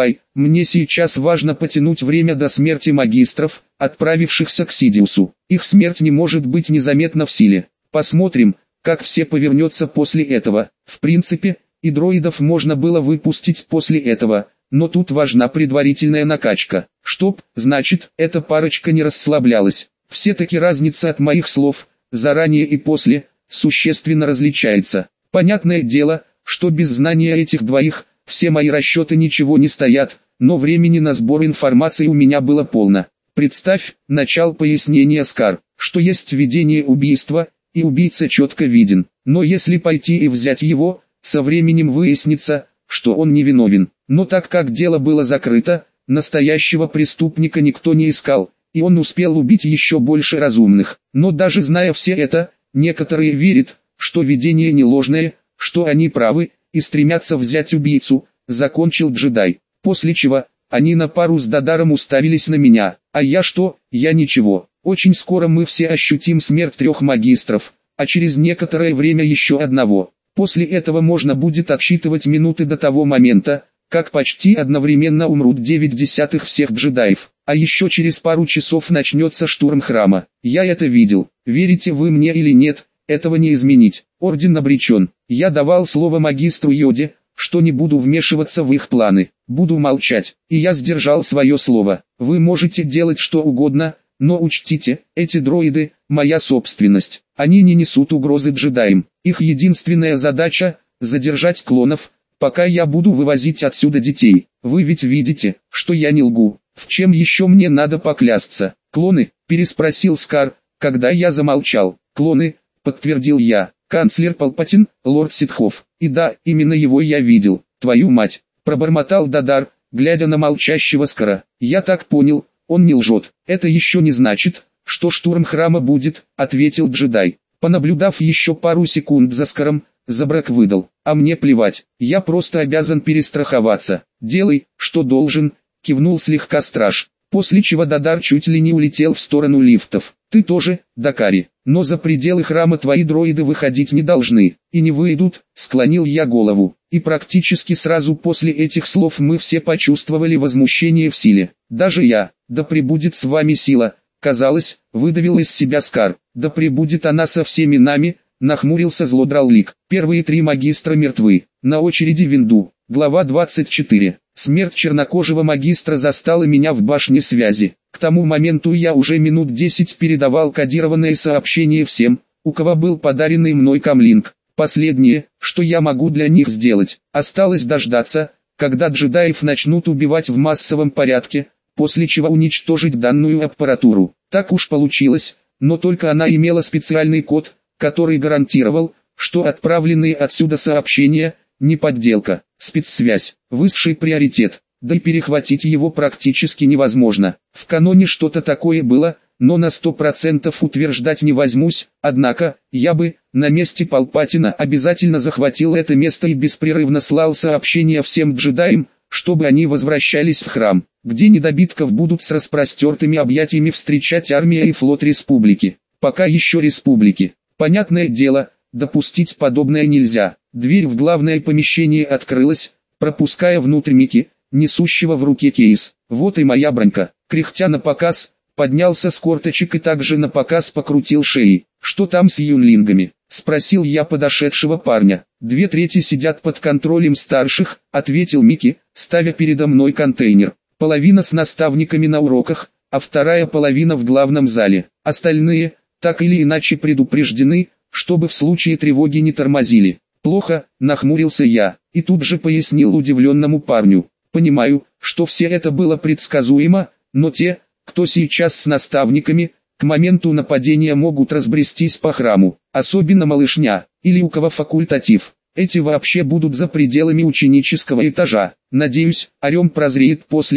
мне сейчас важно потянуть время до смерти магистров, отправившихся к Сидиусу. Их смерть не может быть незаметна в силе. Посмотрим, как все повернется после этого. В принципе, и дроидов можно было выпустить после этого, но тут важна предварительная накачка. Чтоб, значит, эта парочка не расслаблялась. Все-таки разница от моих слов, заранее и после, существенно различается. Понятное дело, что без знания этих двоих, все мои расчеты ничего не стоят, но времени на сбор информации у меня было полно. Представь, начал пояснения Скар, что есть видение убийства, и убийца четко виден. Но если пойти и взять его, со временем выяснится, что он невиновен. Но так как дело было закрыто, настоящего преступника никто не искал, и он успел убить еще больше разумных. Но даже зная все это, некоторые верят, что видение не ложное, что они правы, и стремятся взять убийцу, закончил джедай. После чего, они на пару с Дадаром уставились на меня. А я что? Я ничего. Очень скоро мы все ощутим смерть 3 магистров, а через некоторое время еще одного. После этого можно будет отсчитывать минуты до того момента, как почти одновременно умрут 9 десятых всех джедаев. А еще через пару часов начнется штурм храма. Я это видел. Верите вы мне или нет, этого не изменить. Орден обречен. Я давал слово магистру Йоде, что не буду вмешиваться в их планы. Буду молчать. И я сдержал свое слово. Вы можете делать что угодно, но учтите, эти дроиды – моя собственность. Они не несут угрозы джедаям. Их единственная задача – задержать клонов, пока я буду вывозить отсюда детей. Вы ведь видите, что я не лгу. В чем еще мне надо поклясться? Клоны? Переспросил Скар, когда я замолчал. Клоны, подтвердил я. Канцлер Палпатин, лорд Ситхов. И да, именно его я видел. Твою мать, пробормотал Дадар, глядя на молчащего Скара. Я так понял, он не лжет. Это еще не значит, что штурм храма будет, ответил джедай. Понаблюдав еще пару секунд за Скаром, Забрак выдал. А мне плевать, я просто обязан перестраховаться. Делай, что должен, кивнул слегка страж. После чего Дадар чуть ли не улетел в сторону лифтов. Ты тоже, Дакари, но за пределы храма твои дроиды выходить не должны, и не выйдут, склонил я голову. И практически сразу после этих слов мы все почувствовали возмущение в силе. Даже я, да пребудет с вами сила, казалось, выдавил из себя Скар. Да пребудет она со всеми нами, нахмурился зло Драллик. Первые 3 магистра мертвы, на очереди Винду. Глава 24. Смерть чернокожего магистра застала меня в башне связи. К тому моменту я уже минут 10 передавал кодированные сообщения всем, у кого был подаренный мной камлинг. Последнее, что я могу для них сделать, осталось дождаться, когда джедаев начнут убивать в массовом порядке, после чего уничтожить данную аппаратуру. Так уж получилось, но только она имела специальный код, который гарантировал, что отправленные отсюда сообщения – не подделка. Спецсвязь – высший приоритет, да и перехватить его практически невозможно. В каноне что-то такое было, но на 100% утверждать не возьмусь, однако, я бы, на месте Палпатина обязательно захватил это место и беспрерывно слал сообщения всем джедаям, чтобы они возвращались в храм, где недобитков будут с распростертыми объятиями встречать армия и флот республики. Пока еще республики. Понятное дело, допустить подобное нельзя. Дверь в главное помещение открылась, пропуская внутрь Микки, несущего в руке кейс. Вот и моя бронька. Кряхтя на показ, поднялся с корточек и также на показ покрутил шеи. «Что там с юнлингами?» – спросил я подошедшего парня. «2/3 сидят под контролем старших», – ответил Микки, ставя передо мной контейнер. «Половина с наставниками на уроках, а вторая половина в главном зале. Остальные, так или иначе предупреждены, чтобы в случае тревоги не тормозили». «Плохо», – нахмурился я, и тут же пояснил удивленному парню. «Понимаю, что все это было предсказуемо, но те, кто сейчас с наставниками, к моменту нападения могут разбрестись по храму, особенно малышня, или у кого факультатив. Эти вообще будут за пределами ученического этажа. Надеюсь, Орем прозреет после,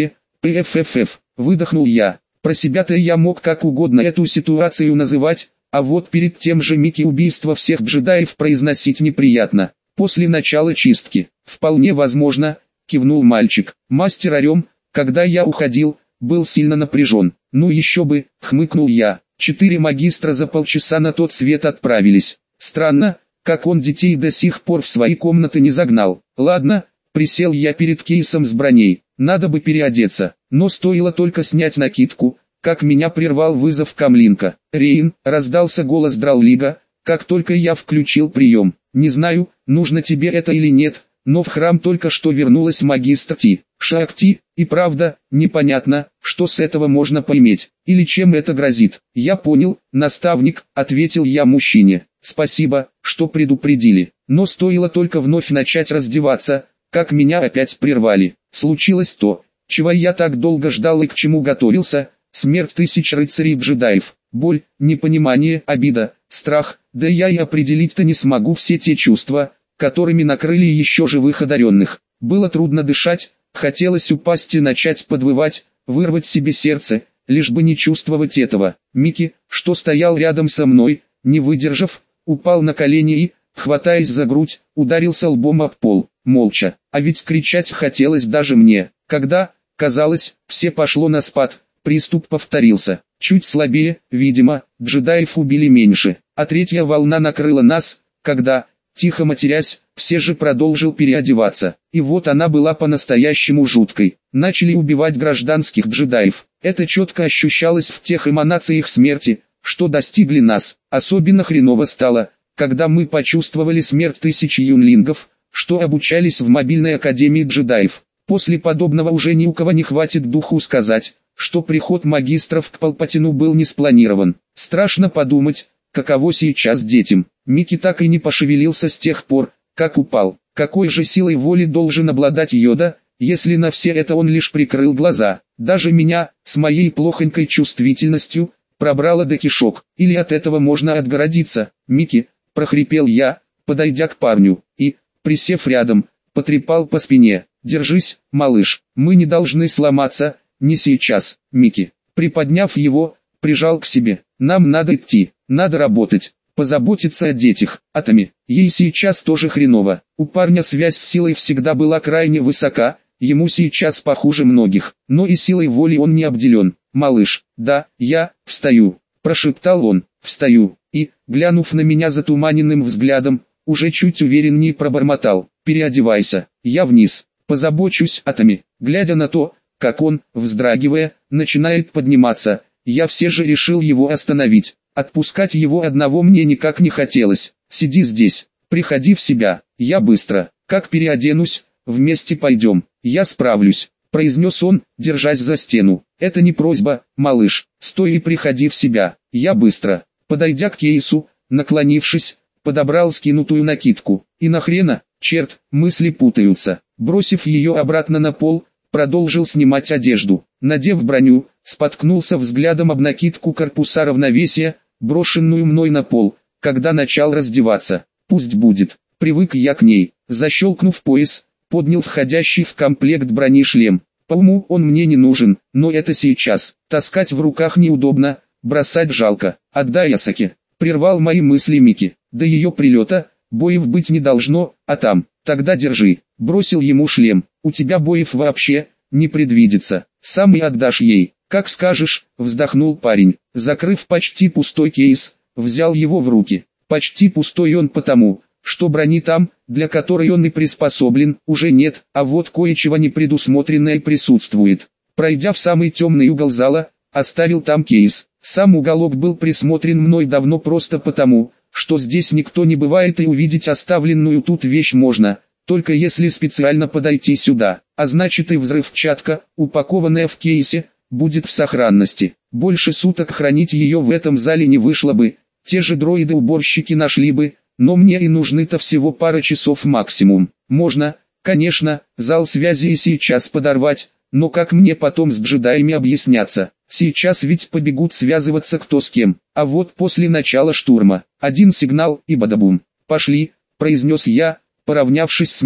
«ПФФФ», выдохнул я. Про себя-то я мог как угодно эту ситуацию называть, а вот перед тем же Микки убийство всех джедаев произносить неприятно. После начала чистки. «Вполне возможно», кивнул мальчик. «Мастер Орем, когда я уходил, был сильно напряжен». «Ну еще бы», хмыкнул я. 4 магистра за полчаса на тот свет отправились. Странно, как он детей до сих пор в свои комнаты не загнал. Ладно, присел я перед кейсом с броней. Надо бы переодеться, но стоило только снять накидку, как меня прервал вызов Камлинка. «Рейн», раздался голос Драллига, как только я включил прием. «Не знаю, нужно тебе это или нет, но в храм только что вернулась магистр Ти. Шакти, и правда, непонятно, что с этого можно поиметь, или чем это грозит». «Я понял, наставник», ответил я мужчине. «Спасибо, что предупредили». Но стоило только вновь начать раздеваться, как меня опять прервали. Случилось то, чего я так долго ждал и к чему готовился: смерть тысяч рыцарей-джедаев. Боль, непонимание, обида, страх, да я и определить-то не смогу все те чувства, которыми накрыли еще живых одаренных. Было трудно дышать, хотелось упасть и начать подвывать, вырвать себе сердце, лишь бы не чувствовать этого. Микки, что стоял рядом со мной, не выдержав, упал на колени и, хватаясь за грудь, ударился лбом об пол, молча. А ведь кричать хотелось даже мне. Когда, казалось, все пошло на спад, приступ повторился. Чуть слабее, видимо, джедаев убили меньше. А третья волна накрыла нас, когда, тихо матерясь, все же продолжил переодеваться. И вот она была по-настоящему жуткой. Начали убивать гражданских джедаев. Это четко ощущалось в тех эманациях смерти, что достигли нас. Особенно хреново стало, когда мы почувствовали смерть тысяч юнлингов, что обучались в мобильной академии джедаев. После подобного уже ни у кого не хватит духу сказать, что приход магистров к Палпатину был не спланирован. Страшно подумать, каково сейчас детям. Микки так и не пошевелился с тех пор, как упал. Какой же силой воли должен обладать Йода, если на все это он лишь прикрыл глаза? Даже меня, с моей плохонькой чувствительностью, пробрало до кишок. Или от этого можно отгородиться? «Микки», прохрипел я, подойдя к парню, и, присев рядом, потрепал по спине. «Держись, малыш, мы не должны сломаться, не сейчас». Микки, приподняв его, прижал к себе. «Нам надо идти, надо работать, позаботиться о детях». Атоми, ей сейчас тоже хреново. У парня связь с силой всегда была крайне высока, ему сейчас похуже многих, но и силой воли он не обделен. «Малыш, да, я встаю», прошептал он. «Встаю», и, глянув на меня затуманенным взглядом, уже чуть увереннее пробормотал: «Переодевайся, я вниз, позабочусь». Атоми, глядя на то, как он, вздрагивая, начинает подниматься, я все же решил его остановить. Отпускать его одного мне никак не хотелось. «Сиди здесь, приходи в себя, я быстро, как переоденусь, вместе пойдем, я справлюсь», произнес он, держась за стену. «Это не просьба, малыш, стой и приходи в себя, я быстро». Подойдя к кейсу, наклонившись, подобрал скинутую накидку. И нахрена, черт, мысли путаются. Бросив ее обратно на пол, продолжил снимать одежду. Надев броню, споткнулся взглядом об накидку корпуса равновесия, брошенную мной на пол, когда начал раздеваться. Пусть будет, привык я к ней. Защелкнув пояс, поднял входящий в комплект брони шлем. По уму он мне не нужен, но это сейчас. Таскать в руках неудобно, бросать жалко. «Отдай Асаке», прервал мои мысли Микки. «До ее прилета, боев быть не должно, а там, тогда держи». Бросил ему шлем. «У тебя боев вообще не предвидится, сам и отдашь ей». «Как скажешь», вздохнул парень. Закрыв почти пустой кейс, взял его в руки. Почти пустой он потому, что брони там, для которой он и приспособлен, уже нет, а вот кое-чего непредусмотренное присутствует. Пройдя в самый темный угол зала, оставил там кейс. Сам уголок был присмотрен мной давно просто потому, что здесь никто не бывает и увидеть оставленную тут вещь можно, только если специально подойти сюда, а значит и взрывчатка, упакованная в кейсе, будет в сохранности. Больше суток хранить ее в этом зале не вышло бы, те же дроиды-уборщики нашли бы, но мне и нужны-то всего пара часов максимум. Можно, конечно, зал связи и сейчас подорвать, но как мне потом с джедаями объясняться? Сейчас ведь побегут связываться кто с кем, а вот после начала штурма, один сигнал и бадабум. «Пошли», произнес я, поравнявшись с Микки.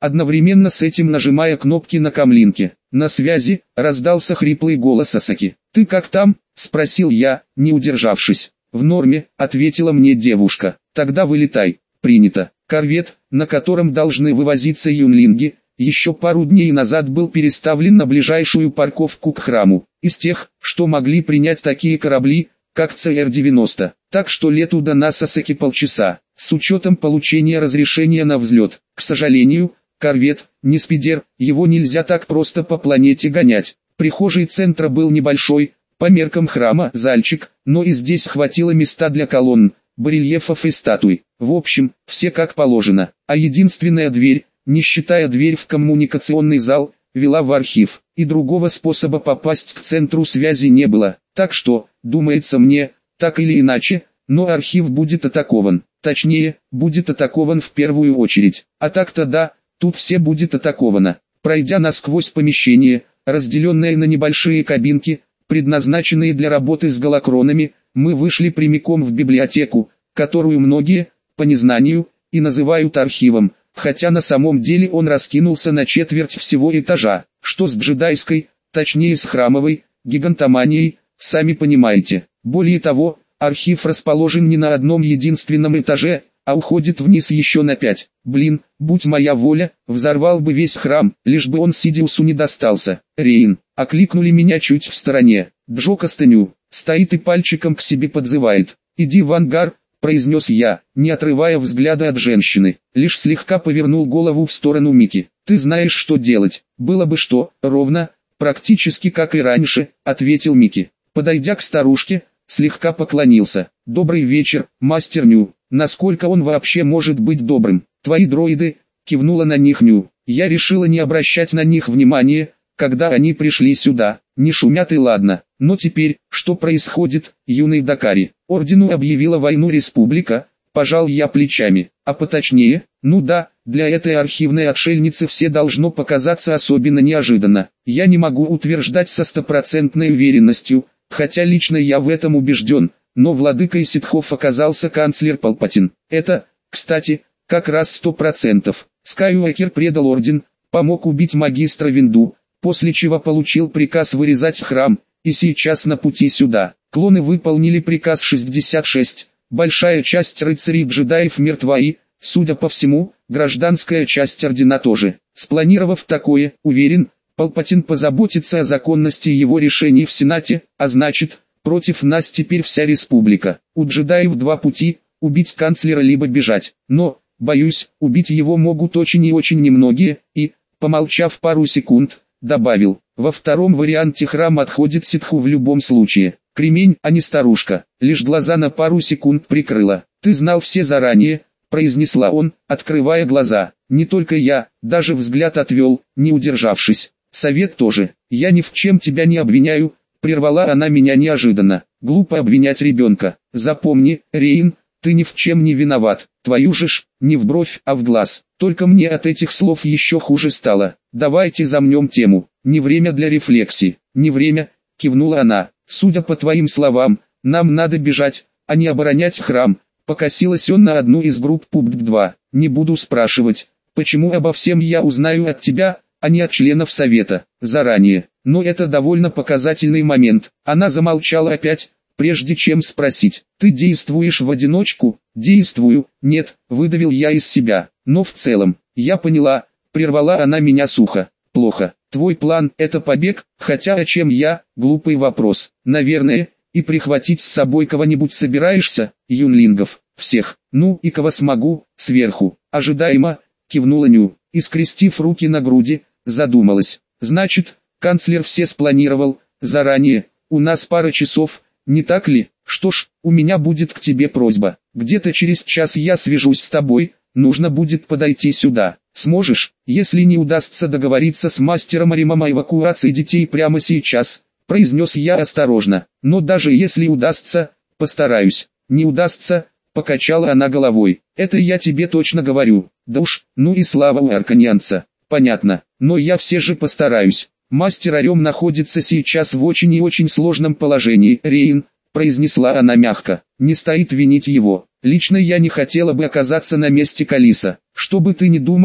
одновременно с этим нажимая кнопки на камлинке. На связи раздался хриплый голос Асаки. «Ты как там?» – спросил я, не удержавшись. «В норме», – ответила мне девушка. «Тогда вылетай». «Принято». Корвет, на котором должны вывозиться юнлинги, еще пару дней назад был переставлен на ближайшую парковку к храму. Из тех, что могли принять такие корабли, как ЦР-90. Так что лету до нас Асаки полчаса, с учетом получения разрешения на взлет. К сожалению, корвет, не спидер, его нельзя так просто по планете гонять. Прихожий центра был небольшой, по меркам храма зальчик, но и здесь хватило места для колонн, барельефов и статуй. В общем, все как положено. А единственная дверь, не считая дверь в коммуникационный зал, вела в архив, и другого способа попасть к центру связи не было. Так что, думается мне, так или иначе, но архив будет атакован. Точнее, будет атакован в первую очередь. А так-то да, тут все будет атаковано. Пройдя насквозь помещение, разделенное на небольшие кабинки, предназначенные для работы с голокронами, мы вышли прямиком в библиотеку, которую многие, по незнанию, и называют архивом, хотя на самом деле он раскинулся на четверть всего этажа, что с джедайской, точнее с храмовой, гигантоманией, сами понимаете. Более того, архив расположен не на одном единственном этаже, а уходит вниз еще на 5. Блин, будь моя воля, взорвал бы весь храм, лишь бы он Сидиусу не достался. Рейн, окликнули меня чуть в стороне. Джо Кастаню, стоит и пальчиком к себе подзывает. Иди в ангар, произнес я, не отрывая взгляда от женщины. Лишь слегка повернул голову в сторону Мики. Ты знаешь, что делать. Было бы что, ровно, практически как и раньше, ответил Мики. Подойдя к старушке, слегка поклонился. «Добрый вечер, мастер Ню. Насколько он вообще может быть добрым? Твои дроиды?» Кивнула на них Ню. Я решила не обращать на них внимания, когда они пришли сюда. Не шумят и ладно. Но теперь, что происходит, юный Дакари? Ордену объявила войну республика, пожал я плечами. А поточнее, ну да, для этой архивной отшельницы все должно показаться особенно неожиданно. Я не могу утверждать со стопроцентной уверенностью, хотя лично я в этом убежден, но владыкой ситхов оказался канцлер Палпатин. Это, кстати, как раз 100%. Скайуокер предал орден, помог убить магистра Винду, после чего получил приказ вырезать храм, и сейчас на пути сюда. Клоны выполнили приказ 66, большая часть рыцарей-джедаев мертва и, судя по всему, гражданская часть ордена тоже. Спланировав такое, уверен, Палпатин позаботится о законности его решений в Сенате, а значит, против нас теперь вся республика. У джедаев два пути: убить канцлера либо бежать. Но, боюсь, убить его могут очень и очень немногие, и, помолчав пару секунд, добавил, во втором варианте храм отходит ситху в любом случае. Кремень, а не старушка, лишь глаза на пару секунд прикрыла. Ты знал все заранее, произнесла он, открывая глаза. Не только я, даже взгляд отвел, не удержавшись. Совет тоже. Я ни в чем тебя не обвиняю, прервала она меня неожиданно. Глупо обвинять ребенка. Запомни, Рейн, ты ни в чем не виноват. Твою же ж, не в бровь, а в глаз. Только мне от этих слов еще хуже стало. Давайте замнем тему. Не время для рефлексии. Не время, кивнула она. Судя по твоим словам, нам надо бежать, а не оборонять храм. Покосилась он на одну из групп ПУБГ-2. Не буду спрашивать, почему обо всем я узнаю от тебя, а не от членов совета, заранее. Но это довольно показательный момент. Она замолчала опять, прежде чем спросить. Ты действуешь в одиночку? Действую. Нет, выдавил я из себя. Но в целом, я поняла, прервала она меня сухо. Плохо. Твой план – это побег, хотя о чем я? Глупый вопрос. Наверное, и прихватить с собой кого-нибудь собираешься? Юнлингов. Всех. Ну и кого смогу, сверху. Ожидаемо, кивнула Ню, и скрестив руки на груди, задумалась. Значит, канцлер все спланировал, заранее. У нас пара часов, не так ли? Что ж, у меня будет к тебе просьба. Где-то через час я свяжусь с тобой, нужно будет подойти сюда. Сможешь? Если не удастся договориться с мастером Аримом о эвакуации детей прямо сейчас, произнес я осторожно. Но даже если удастся, постараюсь. Не удастся, покачала она головой. Это я тебе точно говорю. Да уж, ну и слава у арканьянца. Понятно, но я все же постараюсь. Мастер Арем находится сейчас в очень и очень сложном положении. Рейн, произнесла она мягко, не стоит винить его. Лично я не хотела бы оказаться на месте Калиса. Что бы ты ни думал,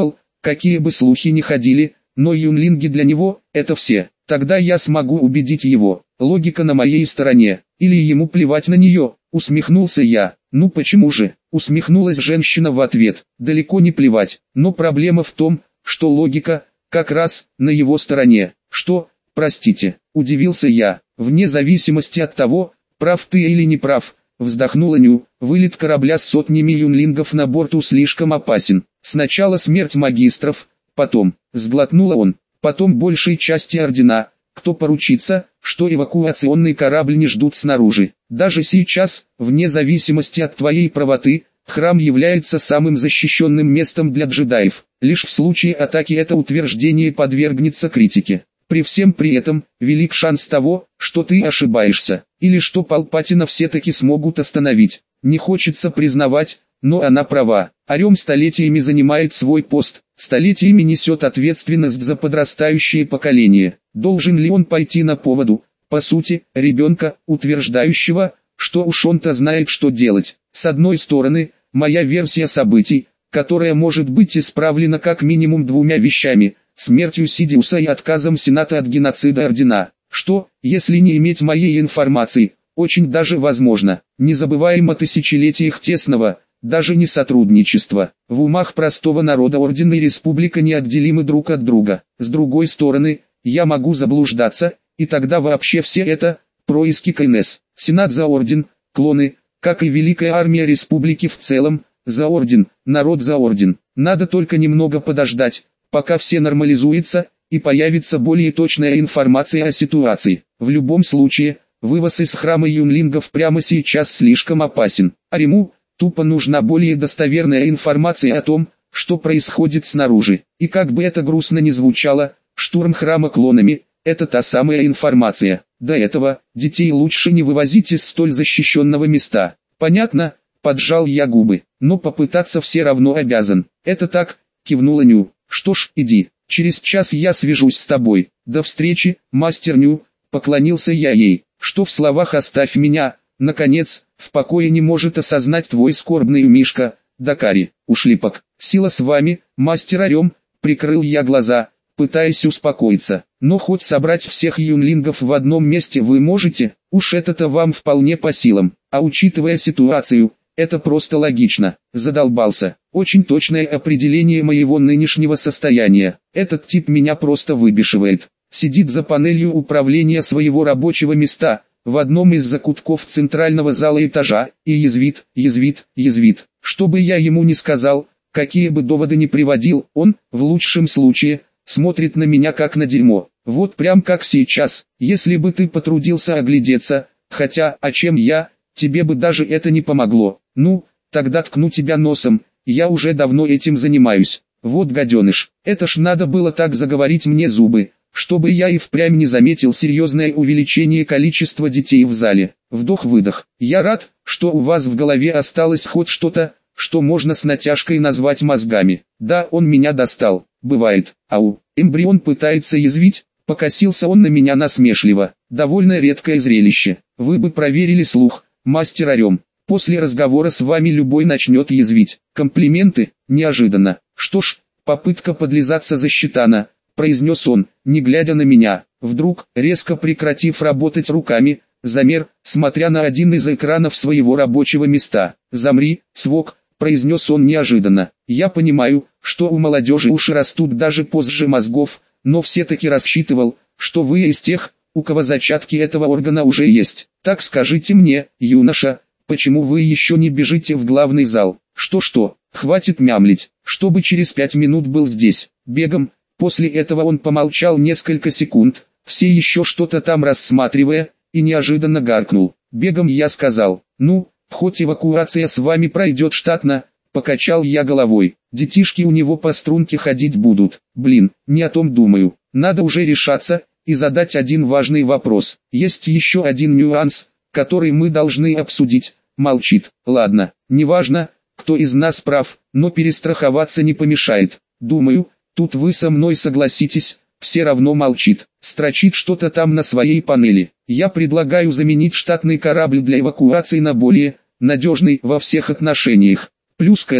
какие бы слухи ни ходили, но юнлинги для него – это все. Тогда я смогу убедить его. Логика на моей стороне. Или ему плевать на нее, усмехнулся я. Ну почему же? Усмехнулась женщина в ответ. Далеко не плевать. Но проблема в том, что логика как раз на его стороне. Что, простите, удивился я. Вне зависимости от того, прав ты или не прав, вздохнула Ню. Вылет корабля с сотнями юнлингов на борту слишком опасен. Сначала смерть магистров, потом, сглотнула он, потом большей части ордена. Кто поручится, что эвакуационный корабль не ждут снаружи? Даже сейчас, вне зависимости от твоей правоты, храм является самым защищенным местом для джедаев. Лишь в случае атаки это утверждение подвергнется критике. При всем при этом, велик шанс того, что ты ошибаешься, или что Палпатина все-таки смогут остановить. Не хочется признавать, но она права. Орем столетиями занимает свой пост, столетиями несет ответственность за подрастающее поколение. Должен ли он пойти на поводу, по сути, ребенка, утверждающего, что уж он-то знает, что делать? С одной стороны, моя версия событий, которая может быть исправлена как минимум двумя вещами: смертью Сидиуса и отказом Сената от геноцида Ордена. Что, если не иметь моей информации, очень даже возможно. Не забываем о тысячелетиях тесного, даже не сотрудничества. В умах простого народа Орден и Республика неотделимы друг от друга. С другой стороны, я могу заблуждаться, и тогда вообще все это происки КНС. Сенат за Орден, клоны, как и Великая Армия Республики в целом, за Орден, народ за Орден. Надо только немного подождать, пока все нормализуется, и появится более точная информация о ситуации. В любом случае, вывоз из храма юнлингов прямо сейчас слишком опасен. Арему тупо нужна более достоверная информация о том, что происходит снаружи. И как бы это грустно ни звучало, штурм храма клонами – это та самая информация. До этого, детей лучше не вывозить из столь защищенного места. Понятно, поджал я губы, но попытаться все равно обязан. Это так, кивнула Ню. Что ж, иди, через час я свяжусь с тобой. До встречи, мастер Ню, поклонился я ей. Что в словах «оставь меня», наконец, в покое не может осознать твой скорбный Мишка, Дакари, ушлепок. Сила с вами, мастер Орем, прикрыл я глаза, пытаясь успокоиться. Но хоть собрать всех юнлингов в одном месте вы можете, уж это-то вам вполне по силам. А учитывая ситуацию, это просто логично. Задолбался. Очень точное определение моего нынешнего состояния. Этот тип меня просто выбешивает. Сидит за панелью управления своего рабочего места, в одном из закутков центрального зала этажа, и язвит. Что бы я ему ни сказал, какие бы доводы ни приводил, он, в лучшем случае, смотрит на меня как на дерьмо. Вот прям как сейчас. Если бы ты потрудился оглядеться, хотя, а чем я, тебе бы даже это не помогло. Ну, тогда ткну тебя носом, я уже давно этим занимаюсь. Вот гаденыш, это ж надо было так заговорить мне зубы, чтобы я и впрямь не заметил серьезное увеличение количества детей в зале. Вдох-выдох. Я рад, что у вас в голове осталось хоть что-то, что можно с натяжкой назвать мозгами. Да, он меня достал. Бывает. Ау, эмбрион пытается язвить, покосился он на меня насмешливо. Довольно редкое зрелище. Вы бы проверили слух, мастер Орем. После разговора с вами любой начнет язвить. Комплименты, неожиданно. Что ж, попытка подлизаться за щитана, произнес он, не глядя на меня. Вдруг, резко прекратив работать руками, замер, смотря на один из экранов своего рабочего места. «Замри, свок», произнес он неожиданно. «Я понимаю, что у молодежи уши растут даже позже мозгов, но все-таки рассчитывал, что вы из тех, у кого зачатки этого органа уже есть. Так скажите мне, юноша, почему вы еще не бежите в главный зал? Что, хватит мямлить, чтобы через 5 минут был здесь, бегом». После этого он помолчал несколько секунд, все еще что-то там рассматривая, и неожиданно гаркнул. Бегом я сказал, ну, хоть эвакуация с вами пройдет штатно, покачал я головой. Детишки у него по струнке ходить будут. Блин, не о том думаю. Надо уже решаться и задать один важный вопрос. Есть еще один нюанс, который мы должны обсудить. Молчит. Ладно, неважно, кто из нас прав, но перестраховаться не помешает. Думаю, тут вы со мной согласитесь, все равно молчит. Строчит что-то там на своей панели. Я предлагаю заменить штатный корабль для эвакуации на более надежный во всех отношениях. Плюс к этому,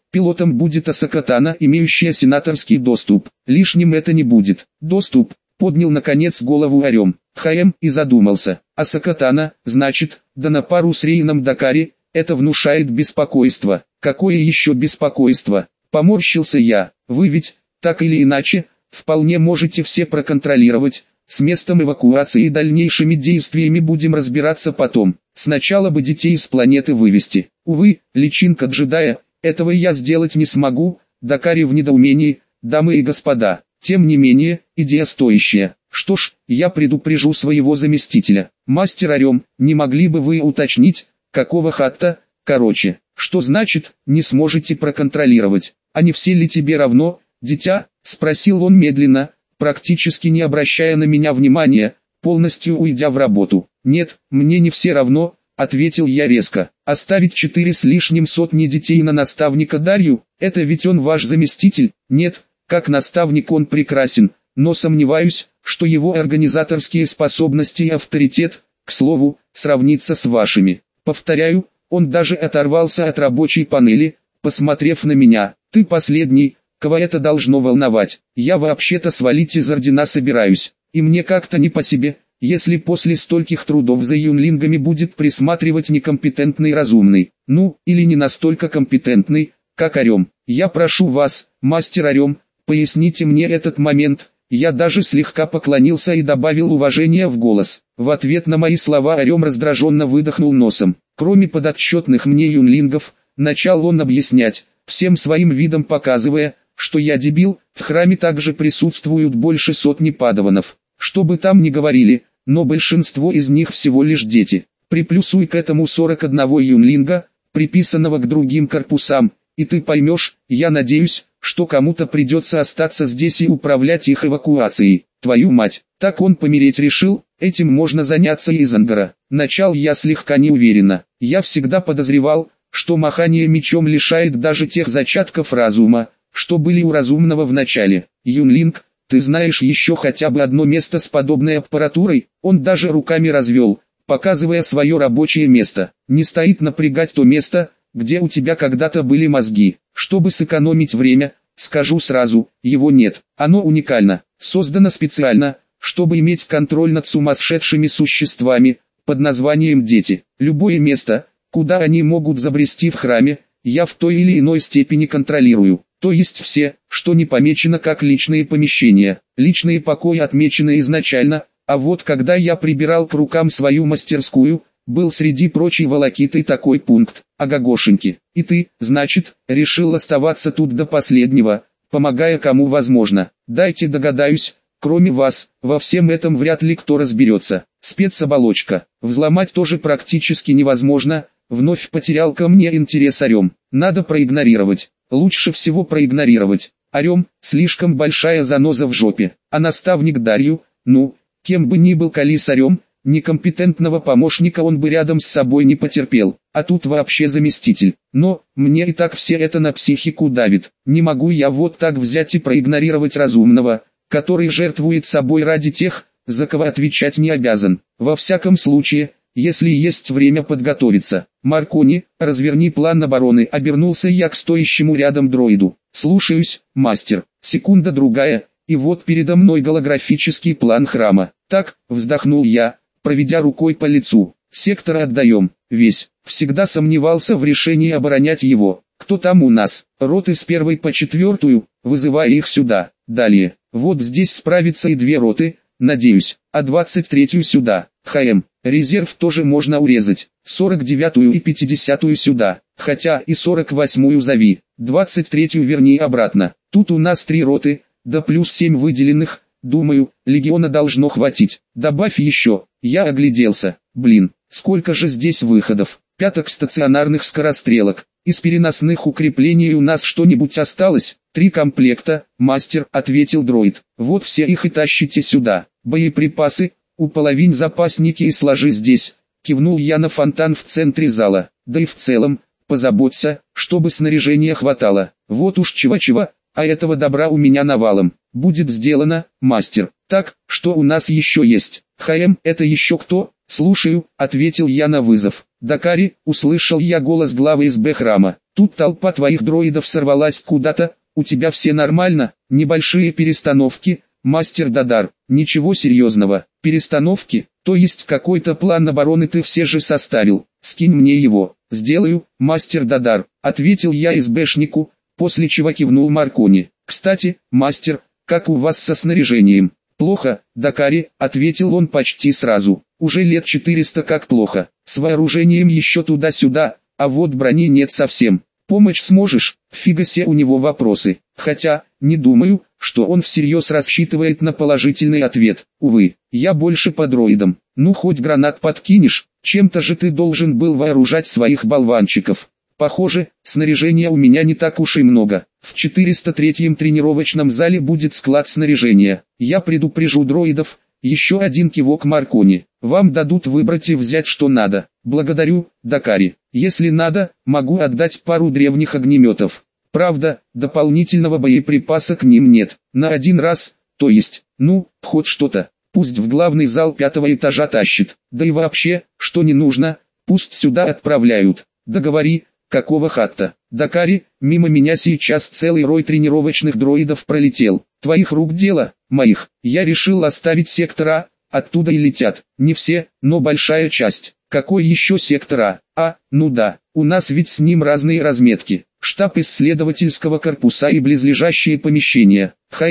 Пилотом будет Асакатана, имеющая сенаторский доступ. Лишним это не будет. Доступ. Поднял наконец голову Орем. ХМ и задумался. Асакатана, значит, да на пару с Рейном Дакари, это внушает беспокойство. Какое еще беспокойство? Поморщился я. Вы ведь, так или иначе, вполне можете все проконтролировать. С местом эвакуации и дальнейшими действиями будем разбираться потом. Сначала бы детей с планеты вывести. Увы, личинка джедая, этого я сделать не смогу. Дакари в недоумении, дамы и господа. Тем не менее, идея стоящая. Что ж, я предупрежу своего заместителя. Мастер Орем, не могли бы вы уточнить, какого хатта? Короче, что значит, не сможете проконтролировать? А не все ли тебе равно, дитя? Спросил он медленно, практически не обращая на меня внимания, полностью уйдя в работу. «Нет, мне не все равно», — ответил я резко. «Оставить 4 с лишним сотни детей на наставника Дарью, это ведь он ваш заместитель?» «Нет, как наставник он прекрасен, но сомневаюсь, что его организаторские способности и авторитет, к слову, сравнится с вашими. Повторяю, он даже оторвался от рабочей панели, посмотрев на меня. Ты последний, кого это должно волновать. Я вообще-то свалить из ордена собираюсь, и мне как-то не по себе, если после стольких трудов за юнлингами будет присматривать некомпетентный разумный, ну, или не настолько компетентный, как Орем. Я прошу вас, мастер Орем, поясните мне этот момент». Я даже слегка поклонился и добавил уважения в голос. В ответ на мои слова Орем раздраженно выдохнул носом. Кроме подотчетных мне юнлингов, начал он объяснять, всем своим видом показывая, что я дебил, в храме также присутствуют больше сотни падаванов. Что бы там ни говорили, но большинство из них всего лишь дети. Приплюсуй к этому 41 юнлинга, приписанного к другим корпусам, и ты поймешь, я надеюсь, что кому-то придется остаться здесь и управлять их эвакуацией. Твою мать, так он помереть решил, этим можно заняться и из Ангара. Начал я слегка неуверенно. Я всегда подозревал, что махание мечом лишает даже тех зачатков разума, что были у разумного в начале. Юнлинг, ты знаешь еще хотя бы одно место с подобной аппаратурой? Он даже руками развел, показывая свое рабочее место. Не стоит напрягать то место, где у тебя когда-то были мозги. Чтобы сэкономить время, скажу сразу, его нет. Оно уникально, создано специально, чтобы иметь контроль над сумасшедшими существами, под названием дети. Любое место, куда они могут забрести в храме, я в той или иной степени контролирую. То есть все, что не помечено как личные помещения. Личные покои отмечены изначально, а вот когда я прибирал к рукам свою мастерскую, был среди прочей волокиты такой пункт. Агагошеньки. И ты, значит, решил оставаться тут до последнего, помогая кому возможно. Дайте догадаюсь, кроме вас, во всем этом вряд ли кто разберется. Спецоболочка. Взломать тоже практически невозможно, вновь потерял ко мне интерес Орем. Надо проигнорировать. Лучше всего проигнорировать. Орем, слишком большая заноза в жопе. А наставник Дарью, ну, кем бы ни был Калис Орем, некомпетентного помощника он бы рядом с собой не потерпел, а тут вообще заместитель. Но, мне и так все это на психику давит. Не могу я вот так взять и проигнорировать разумного, который жертвует собой ради тех, за кого отвечать не обязан. Во всяком случае, если есть время подготовиться. Маркони, разверни план обороны. Обернулся я к стоящему рядом дроиду. Слушаюсь, мастер. Секунда-другая, и вот передо мной голографический план храма. Так, вздохнул я, проведя рукой по лицу. Сектор отдаем, весь. Всегда сомневался в решении оборонять его. Кто там у нас? Роты с 1 по 4, вызывая их сюда. Далее, вот здесь справятся и 2 роты, надеюсь, а 23 сюда. ХМ, резерв тоже можно урезать. 49 и 50 сюда, хотя и 48 зови. 23 верни обратно. Тут у нас 3 роты, да плюс 7 выделенных. Думаю, легиона должно хватить. Добавь еще. Я огляделся. Блин, сколько же здесь выходов. 5 стационарных скорострелок. Из переносных укреплений у нас что-нибудь осталось? 3 комплекта, мастер, ответил дроид. Вот все их и тащите сюда. Боеприпасы, уполовинь запасники и сложи здесь. Кивнул я на фонтан в центре зала. Да и в целом, позаботься, чтобы снаряжения хватало. Вот уж чего-чего, а этого добра у меня навалом. Будет сделано, мастер. Так, что у нас еще есть? ХМ, это еще кто? Слушаю, ответил я на вызов. Дакари, услышал я голос главы СБ храма. Тут толпа твоих дроидов сорвалась куда-то, у тебя все нормально, небольшие перестановки, мастер Дадар, ничего серьезного. Перестановки, то есть какой-то план обороны ты все же составил, скинь мне его. Сделаю, мастер Дадар, ответил я СБшнику, после чего кивнул Маркони. Кстати, мастер, как у вас со снаряжением? Плохо, Дакари, ответил он почти сразу. Уже лет 400 как плохо, с вооружением еще туда-сюда, а вот брони нет совсем. Помочь сможешь? Фига себе у него вопросы. Хотя, не думаю, что он всерьез рассчитывает на положительный ответ. Увы, я больше по дроидам. Ну хоть гранат подкинешь, чем-то же ты должен был вооружать своих болванчиков. Похоже, снаряжения у меня не так уж и много. В 403-м тренировочном зале будет склад снаряжения. Я предупрежу дроидов. Еще один кивок Маркони. Вам дадут выбрать и взять что надо. Благодарю, Дакари. Если надо, могу отдать пару древних огнеметов. Правда, дополнительного боеприпаса к ним нет. На один раз, то есть, ну, хоть что-то. Пусть в главный зал 5-го этажа тащит. Да и вообще, что не нужно, пусть сюда отправляют. Договори, какого хатта. Дакари, мимо меня сейчас целый рой тренировочных дроидов пролетел. Твоих рук дело, моих. Я решил оставить сектор А, оттуда и летят. Не все, но большая часть. Какой еще сектор А? Ну да, у нас ведь с ним разные разметки. Штаб исследовательского корпуса и близлежащие помещения.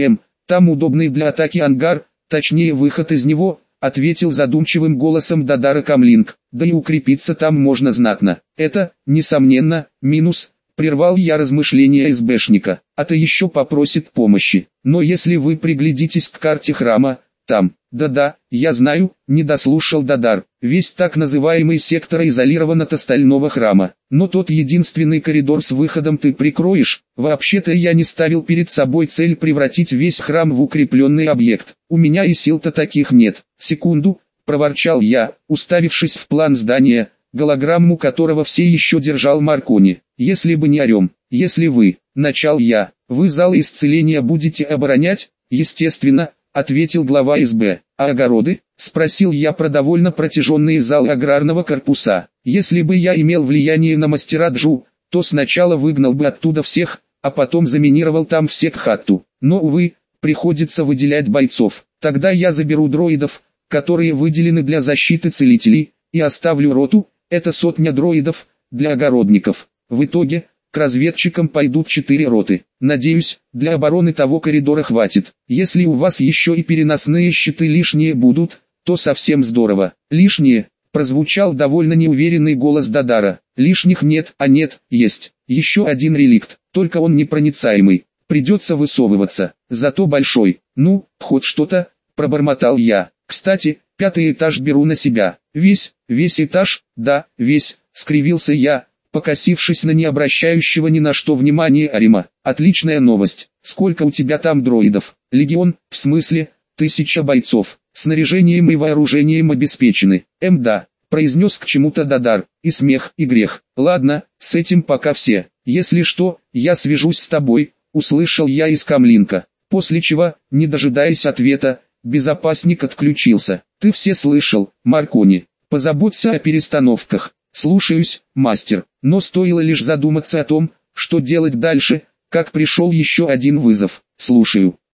Там удобный для атаки ангар, точнее выход из него, ответил задумчивым голосом Дадара Камлинг. Да и укрепиться там можно знатно. Это, несомненно, минус. Прервал я размышления СБшника. А-то еще попросит помощи. Но если вы приглядитесь к карте храма, там, да-да, я знаю, не дослушал Дадар. Весь так называемый сектор изолирован от остального храма. Но тот единственный коридор с выходом ты прикроешь. Вообще-то я не ставил перед собой цель превратить весь храм в укрепленный объект. У меня и сил-то таких нет. Секунду, проворчал я, уставившись в план здания, голограмму которого все еще держал Маркони. Если бы не орем, если вы, начал я, вы зал исцеления будете оборонять, естественно, ответил глава СБ. А огороды? Спросил я про довольно протяженный зал аграрного корпуса. Если бы я имел влияние на мастера Джу, то сначала выгнал бы оттуда всех, а потом заминировал там все к хатту. Но, увы, приходится выделять бойцов. Тогда я заберу дроидов, которые выделены для защиты целителей, и оставлю роту, это 100 дроидов, для огородников. В итоге, к разведчикам пойдут 4 роты. Надеюсь, для обороны того коридора хватит. Если у вас еще и переносные щиты лишние будут, то совсем здорово. Лишние, прозвучал довольно неуверенный голос Дадара. Лишних нет, а нет, есть. Еще один реликт, только он непроницаемый. Придется высовываться, зато большой. Ну, хоть что-то, пробормотал я. Кстати, 5-й этаж беру на себя. Весь этаж, да, весь, скривился я, покосившись на не обращающего ни на что внимания Арима. Отличная новость. Сколько у тебя там дроидов? Легион, в смысле, 1000 бойцов. Снаряжением и вооружением обеспечены. Да, произнес к чему-то Дадар. И смех, и грех. Ладно, с этим пока все. Если что, я свяжусь с тобой, услышал я из Камлинка. После чего, не дожидаясь ответа, безопасник отключился. Ты все слышал, Маркони. Позаботься о перестановках. Слушаюсь, мастер. Но стоило лишь задуматься о том, что делать дальше, как пришел еще один вызов. Слушаю.